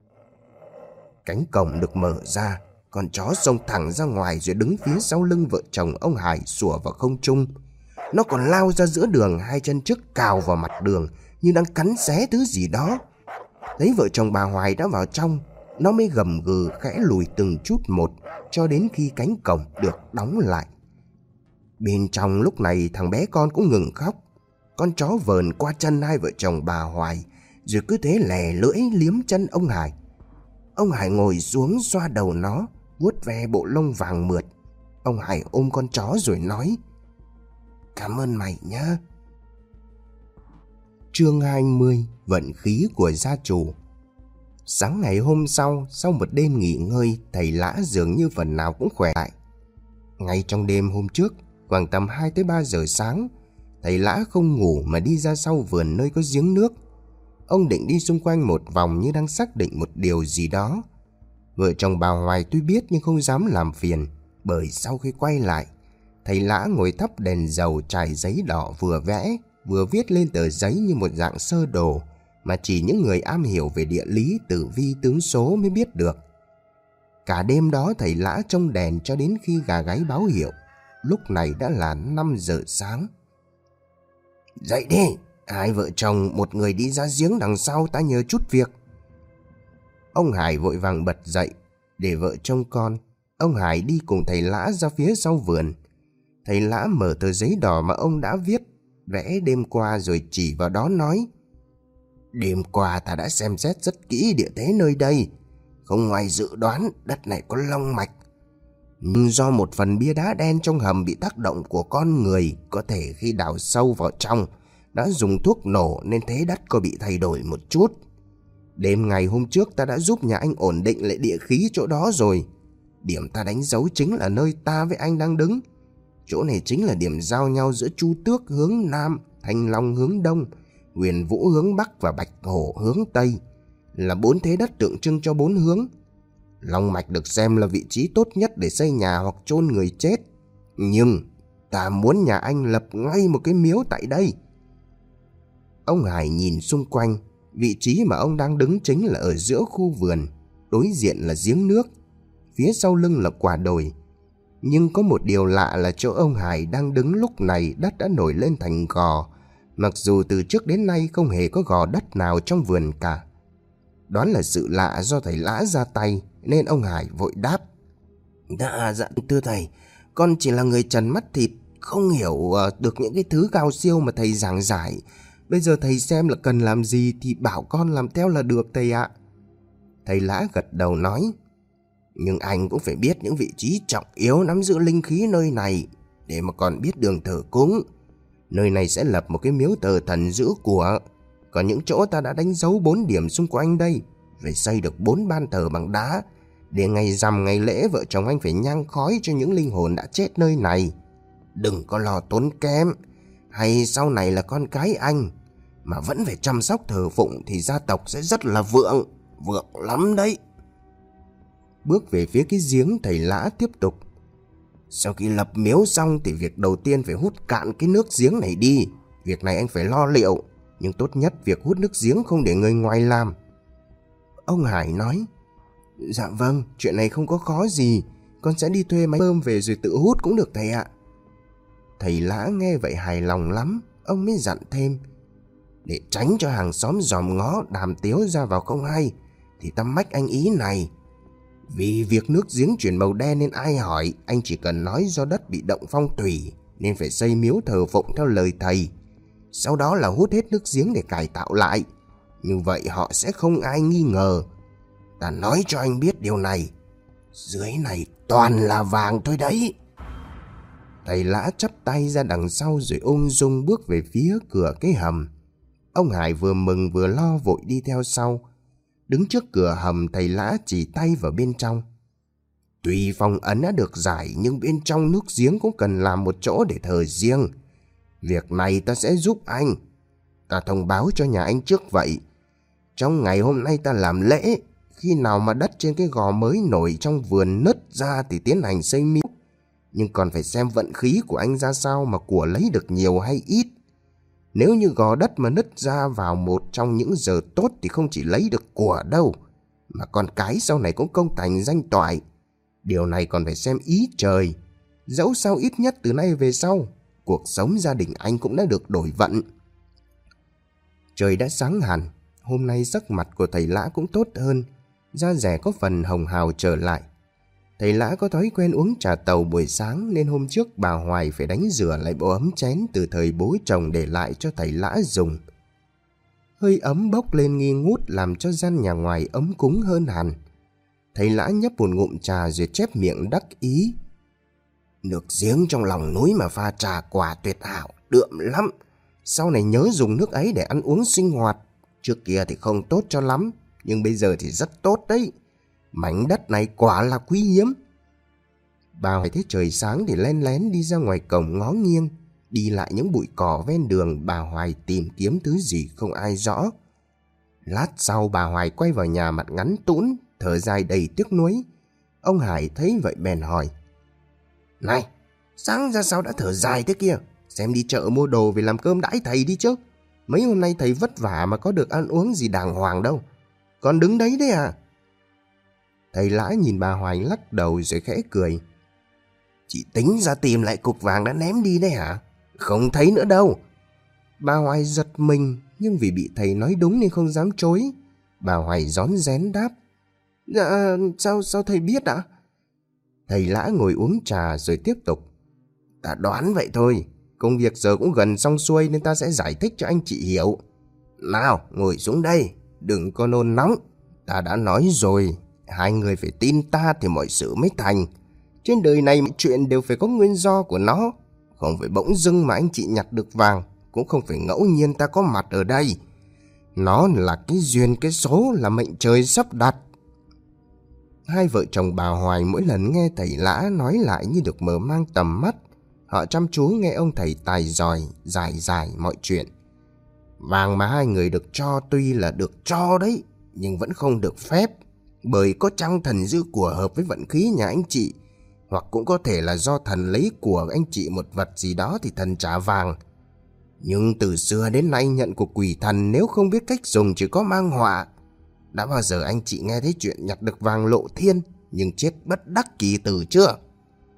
Cánh cổng được mở ra, con chó xông thẳng ra ngoài rồi đứng phía sau lưng vợ chồng ông Hải sủa vào không trung. Nó còn lao ra giữa đường, hai chân trước cào vào mặt đường như đang cắn xé thứ gì đó. Thấy vợ chồng bà Hoài đã vào trong, nó mới gầm gừ khẽ lùi từng chút một cho đến khi cánh cổng được đóng lại. Bên trong lúc này thằng bé con cũng ngừng khóc. Con chó vờn qua chân hai vợ chồng bà Hoài, rồi cứ thế lè lưỡi liếm chân ông Hải. Ông Hải ngồi xuống xoa đầu nó, vuốt ve bộ lông vàng mượt. Ông Hải ôm con chó rồi nói: Cảm ơn mày nhá. Chương 20: Vận khí của gia chủ. Sáng ngày hôm sau một đêm nghỉ ngơi, thầy Lã dường như phần nào cũng khỏe lại. Ngay trong đêm hôm trước, khoảng tầm 2 tới 3 giờ sáng, thầy Lã không ngủ mà đi ra sau vườn nơi có giếng nước. Ông định đi xung quanh một vòng như đang xác định một điều gì đó. Vợ chồng bà Hoài tuy biết nhưng không dám làm phiền, bởi sau khi quay lại, thầy Lã ngồi thắp đèn dầu trải giấy đỏ vừa vẽ vừa viết lên tờ giấy như một dạng sơ đồ mà chỉ những người am hiểu về địa lý, tử vi, tướng số mới biết được. Cả đêm đó thầy Lã trông đèn cho đến khi gà gáy báo hiệu. Lúc này đã là 5 giờ sáng. Dậy đi, hai vợ chồng một người đi ra giếng đằng sau, ta nhờ chút việc. Ông Hải vội vàng bật dậy để vợ trông con. Ông Hải đi cùng thầy Lã ra phía sau vườn. Thầy Lã mở tờ giấy đỏ mà ông đã viết vẽ đêm qua rồi chỉ vào đó nói: Đêm qua ta đã xem xét rất kỹ địa thế nơi đây. Không ngoài dự đoán, đất này có long mạch. Nhưng do một phần bia đá đen trong hầm bị tác động của con người, có thể khi đào sâu vào trong đã dùng thuốc nổ nên thế đất có bị thay đổi một chút. Đêm ngày hôm trước ta đã giúp nhà anh ổn định lại địa khí chỗ đó rồi. Điểm ta đánh dấu chính là nơi ta với anh đang đứng. Chỗ này chính là điểm giao nhau giữa Chu Tước hướng Nam, Thanh Long hướng Đông, Huyền Vũ hướng Bắc và Bạch Hổ hướng Tây, là 4 thế đất tượng trưng cho 4 hướng. Long mạch được xem là vị trí tốt nhất để xây nhà hoặc chôn người chết. Nhưng ta muốn nhà anh lập ngay một cái miếu tại đây. Ông Hải nhìn xung quanh. Vị trí mà ông đang đứng chính là ở giữa khu vườn. Đối diện là giếng nước, phía sau lưng là quả đồi, Nhưng có một điều lạ là chỗ ông Hải đang đứng lúc này đất đã nổi lên thành gò, mặc dù từ trước đến nay không hề có gò đất nào trong vườn cả. Đoán là sự lạ do thầy Lã ra tay nên ông Hải vội đáp: Dạ thưa thầy, con chỉ là người trần mắt thịt, không hiểu được những cái thứ cao siêu mà thầy giảng giải. Bây giờ thầy xem là cần làm gì thì bảo con làm theo là được thầy ạ. Thầy Lã gật đầu nói: Nhưng anh cũng phải biết những vị trí trọng yếu nắm giữ linh khí nơi này để mà còn biết đường thờ cúng. Nơi này sẽ lập một cái miếu thờ thần giữ của. Còn những chỗ ta đã đánh dấu 4 điểm xung quanh đây, phải xây được 4 ban thờ bằng đá, để ngày rằm ngày lễ vợ chồng anh phải nhang khói cho những linh hồn đã chết nơi này. Đừng có lo tốn kém, hay sau này là con cái anh mà vẫn phải chăm sóc thờ phụng thì gia tộc sẽ rất là vượng lắm đấy. Bước về phía cái giếng, thầy Lã tiếp tục: Sau khi lập miếu xong thì việc đầu tiên phải hút cạn cái nước giếng này đi. Việc này anh phải lo liệu, nhưng tốt nhất việc hút nước giếng không để người ngoài làm. Ông Hải nói: Dạ vâng, chuyện này không có khó gì, con sẽ đi thuê máy bơm về rồi tự hút cũng được thầy ạ. Thầy Lã nghe vậy hài lòng lắm, ông mới dặn thêm: Để tránh cho hàng xóm dòm ngó đàm tiếu ra vào không hay, thì ta mách anh ý này. Vì việc nước giếng chuyển màu đen nên ai hỏi, anh chỉ cần nói do đất bị động phong thủy nên phải xây miếu thờ phụng theo lời thầy. Sau đó là hút hết nước giếng để cải tạo lại. Như vậy họ sẽ không ai nghi ngờ. Ta nói cho anh biết điều này, dưới này toàn là vàng thôi đấy. Thầy Lã chắp tay ra đằng sau rồi ung dung bước về phía cửa cái hầm. Ông Hải vừa mừng vừa lo vội đi theo sau. Đứng trước cửa hầm, thầy Lã chỉ tay vào bên trong. Tuy phong ấn đã được giải, nhưng bên trong nước giếng cũng cần làm một chỗ để thờ riêng. Việc này ta sẽ giúp anh. Ta thông báo cho nhà anh trước vậy. Trong ngày hôm nay ta làm lễ, khi nào mà đất trên cái gò mới nổi trong vườn nứt ra thì tiến hành xây miếu. Nhưng còn phải xem vận khí của anh ra sao mà của lấy được nhiều hay ít. Nếu như gò đất mà nứt ra vào một trong những giờ tốt thì không chỉ lấy được của đâu, mà con cái sau này cũng công thành danh toại. Điều này còn phải xem ý trời. Dẫu sao ít nhất từ nay về sau, cuộc sống gia đình anh cũng đã được đổi vận. Trời đã sáng hẳn, hôm nay sắc mặt của thầy Lã cũng tốt hơn, da dẻ có phần hồng hào trở lại. Thầy Lã có thói quen uống trà tàu buổi sáng nên hôm trước bà Hoài phải đánh rửa lại bộ ấm chén từ thời bố chồng để lại cho thầy Lã dùng. Hơi ấm bốc lên nghi ngút làm cho gian nhà ngoài ấm cúng hơn hẳn. Thầy Lã nhấp một ngụm trà rồi chép miệng đắc ý: Nước giếng trong lòng núi mà pha trà quả tuyệt hảo, đượm lắm. Sau này nhớ dùng nước ấy để ăn uống sinh hoạt. Trước kia thì không tốt cho lắm, nhưng bây giờ thì rất tốt đấy. Mảnh đất này quả là quý hiếm. Bà Hoài thấy trời sáng thì len lén đi ra ngoài cổng ngó nghiêng. Đi lại những bụi cỏ ven đường, bà Hoài tìm kiếm thứ gì không ai rõ. Lát sau bà Hoài quay vào nhà mặt ngắn tũn, thở dài đầy tiếc nuối. Ông Hải thấy vậy bèn hỏi: Này, sáng ra sao đã thở dài thế kia? Xem đi chợ mua đồ về làm cơm đãi thầy đi chứ. Mấy hôm nay thầy vất vả mà có được ăn uống gì đàng hoàng đâu. Còn đứng đấy đấy à? Thầy Lã nhìn bà Hoài lắc đầu rồi khẽ cười: Chị tính ra tìm lại cục vàng đã ném đi đấy hả? Không thấy nữa đâu. Bà Hoài giật mình, nhưng vì bị thầy nói đúng nên không dám chối. Bà Hoài rón rén đáp: Dạ, sao thầy biết ạ? Thầy Lã ngồi uống trà rồi tiếp tục: Ta đoán vậy thôi. Công việc giờ cũng gần xong xuôi nên ta sẽ giải thích cho anh chị hiểu. Nào, ngồi xuống đây, đừng có nôn nóng. Ta đã nói rồi, hai người phải tin ta thì mọi sự mới thành. Trên đời này mọi chuyện đều phải có nguyên do của nó. Không phải bỗng dưng mà anh chị nhặt được vàng, cũng không phải ngẫu nhiên ta có mặt ở đây. Nó là cái duyên cái số, là mệnh trời sắp đặt. Hai vợ chồng bà Hoài mỗi lần nghe thầy Lã nói lại như được mở mang tầm mắt. Họ chăm chú nghe ông thầy tài giỏi giải mọi chuyện. Vàng mà hai người được cho tuy là được cho đấy, nhưng vẫn không được phép. Bởi có chăng thần giữ của hợp với vận khí nhà anh chị, hoặc cũng có thể là do thần lấy của anh chị một vật gì đó thì thần trả vàng. Nhưng từ xưa đến nay nhận của quỷ thần nếu không biết cách dùng chỉ có mang họa. Đã bao giờ anh chị nghe thấy chuyện nhặt được vàng lộ thiên nhưng chết bất đắc kỳ tử chưa?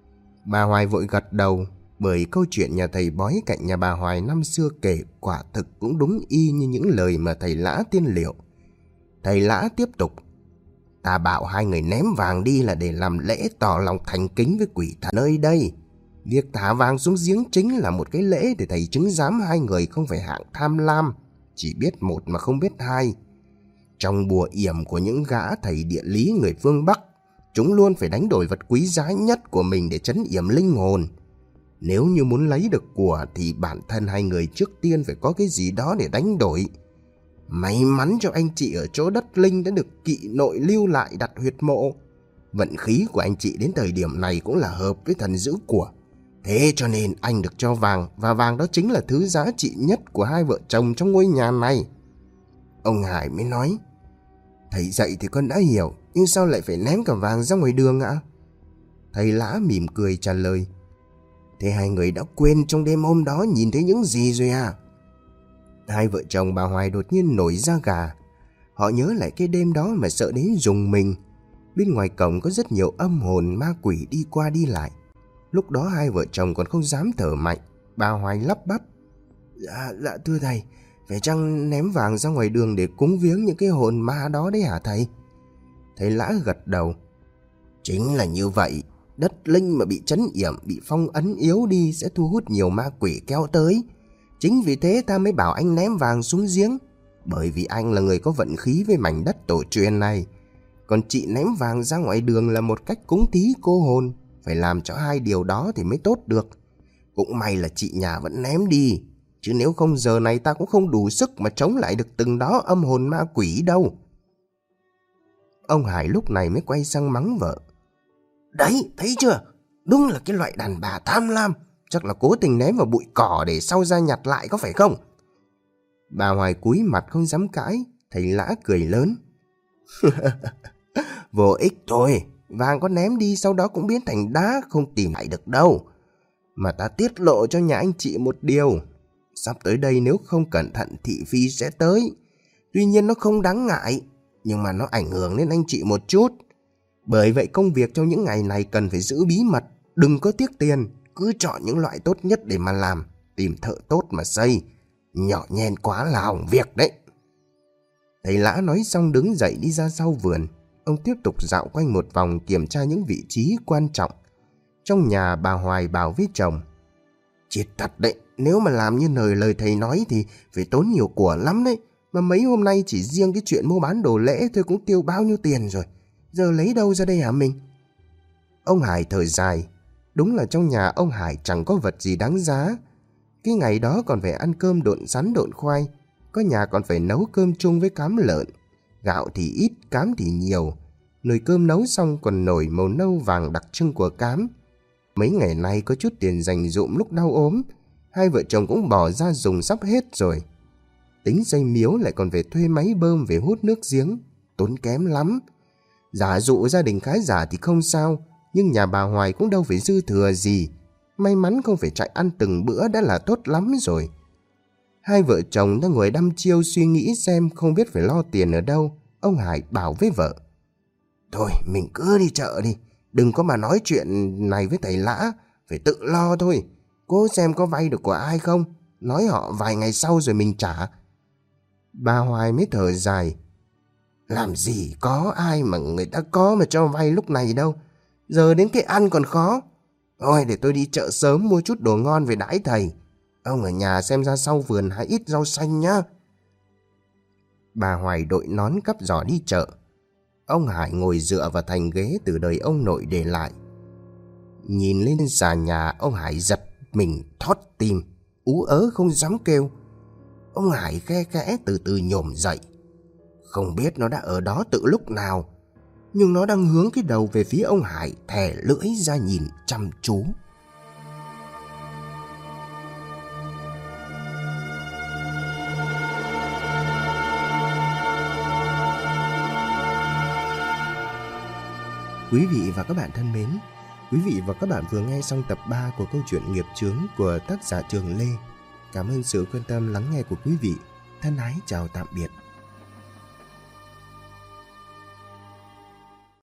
Bà Hoài vội gật đầu, bởi câu chuyện nhà thầy bói cạnh nhà bà Hoài năm xưa kể quả thực cũng đúng y như những lời mà thầy Lã tiên liệu. Thầy Lã tiếp tục: ta bảo hai người ném vàng đi là để làm lễ tỏ lòng thành kính với quỷ thần nơi đây. Việc thả vàng xuống giếng chính là một cái lễ để thầy chứng giám hai người không phải hạng tham lam, chỉ biết một mà không biết hai. Trong bùa yểm của những gã thầy địa lý người phương Bắc, chúng luôn phải đánh đổi vật quý giá nhất của mình để trấn yểm linh hồn. Nếu như muốn lấy được của thì bản thân hai người trước tiên phải có cái gì đó để đánh đổi. May mắn cho anh chị ở chỗ đất linh đã được kỵ nội lưu lại đặt huyệt mộ. Vận khí của anh chị đến thời điểm này cũng là hợp với thần giữ của. Thế cho nên anh được cho vàng, và vàng đó chính là thứ giá trị nhất của hai vợ chồng trong ngôi nhà này. Ông Hải mới nói: thầy dạy thì con đã hiểu, nhưng sao lại phải ném cả vàng ra ngoài đường ạ? Thầy Lã mỉm cười trả lời: thế hai người đã quên trong đêm hôm đó nhìn thấy những gì rồi à? Hai vợ chồng bà Hoài đột nhiên nổi da gà. Họ nhớ lại cái đêm đó mà sợ đến rùng mình. Bên ngoài cổng có rất nhiều âm hồn ma quỷ đi qua đi lại. Lúc đó hai vợ chồng còn không dám thở mạnh. Bà Hoài lắp bắp: Dạ thưa thầy, phải chăng ném vàng ra ngoài đường để cúng viếng những cái hồn ma đó đấy hả thầy? Thầy Lã gật đầu: chính là như vậy. Đất linh mà bị trấn yểm, bị phong ấn yếu đi sẽ thu hút nhiều ma quỷ kéo tới. Chính vì thế ta mới bảo anh ném vàng xuống giếng, bởi vì anh là người có vận khí với mảnh đất tổ truyền này. Còn chị ném vàng ra ngoài đường là một cách cúng thí cô hồn. Phải làm cho hai điều đó thì mới tốt được. Cũng may là chị nhà vẫn ném đi, chứ nếu không giờ này ta cũng không đủ sức mà chống lại được từng đó âm hồn ma quỷ đâu. Ông Hải lúc này mới quay sang mắng vợ: đấy, thấy chưa? Đúng là cái loại đàn bà tham lam. Chắc là cố tình ném vào bụi cỏ để sau ra nhặt lại có phải không? Bà Hoài cúi mặt không dám cãi. Thầy Lã cười lớn: vô ích thôi. Vàng có ném đi sau đó cũng biến thành đá, không tìm lại được đâu. Mà ta tiết lộ cho nhà anh chị một điều. Sắp tới đây nếu không cẩn thận thị phi sẽ tới. Tuy nhiên nó không đáng ngại, nhưng mà nó ảnh hưởng đến anh chị một chút. Bởi vậy công việc trong những ngày này cần phải giữ bí mật. Đừng có tiếc tiền. Cứ chọn những loại tốt nhất để mà làm. Tìm thợ tốt mà xây. Nhỏ nhen quá là hỏng việc đấy. Thầy Lã nói xong đứng dậy đi ra sau vườn. Ông tiếp tục dạo quanh một vòng kiểm tra những vị trí quan trọng. Trong nhà bà Hoài bảo với chồng: chết thật đấy, nếu mà làm như lời thầy nói thì phải tốn nhiều của lắm đấy. Mà mấy hôm nay chỉ riêng cái chuyện mua bán đồ lễ thôi cũng tiêu bao nhiêu tiền rồi. Giờ lấy đâu ra đây hả mình? Ông Hải thở dài. Đúng là trong nhà ông Hải chẳng có vật gì đáng giá. Cái ngày đó còn phải ăn cơm độn sắn độn khoai. Có nhà còn phải nấu cơm chung với cám lợn. Gạo thì ít, cám thì nhiều. Nồi cơm nấu xong còn nổi màu nâu vàng đặc trưng của cám. Mấy ngày nay có chút tiền dành dụm lúc đau ốm. Hai vợ chồng cũng bỏ ra dùng sắp hết rồi. Tính xây miếu lại còn phải thuê máy bơm về hút nước giếng. Tốn kém lắm. Giả dụ gia đình khá giả thì không sao, nhưng nhà bà Hoài cũng đâu phải dư thừa gì. May mắn không phải chạy ăn từng bữa đã là tốt lắm rồi. Hai vợ chồng đang ngồi đăm chiêu suy nghĩ xem không biết phải lo tiền ở đâu. Ông Hải bảo với vợ: thôi mình cứ đi chợ đi. Đừng có mà nói chuyện này với thầy Lã. Phải tự lo thôi. Cố xem có vay được của ai không. Nói họ vài ngày sau rồi mình trả. Bà Hoài mới thở dài: làm gì có ai mà người ta có mà cho vay lúc này đâu. Giờ đến cái ăn còn khó. Thôi để tôi đi chợ sớm mua chút đồ ngon về đãi thầy. Ông ở nhà xem ra sau vườn hái ít rau xanh nhá. Bà Hoài đội nón cắp giỏ đi chợ. Ông Hải ngồi dựa vào thành ghế từ đời ông nội để lại. Nhìn lên xà nhà, ông Hải giật mình thót tim, ú ớ không dám kêu. Ông Hải khe khẽ từ từ nhổm dậy. Không biết nó đã ở đó từ lúc nào, nhưng nó đang hướng cái đầu về phía ông Hải, thè lưỡi ra nhìn chăm chú. Quý vị và các bạn thân mến, quý vị và các bạn vừa nghe xong tập 3 của câu chuyện Nghiệp Chướng của tác giả Trường Lê. Cảm ơn sự quan tâm lắng nghe của quý vị. Thân ái chào tạm biệt.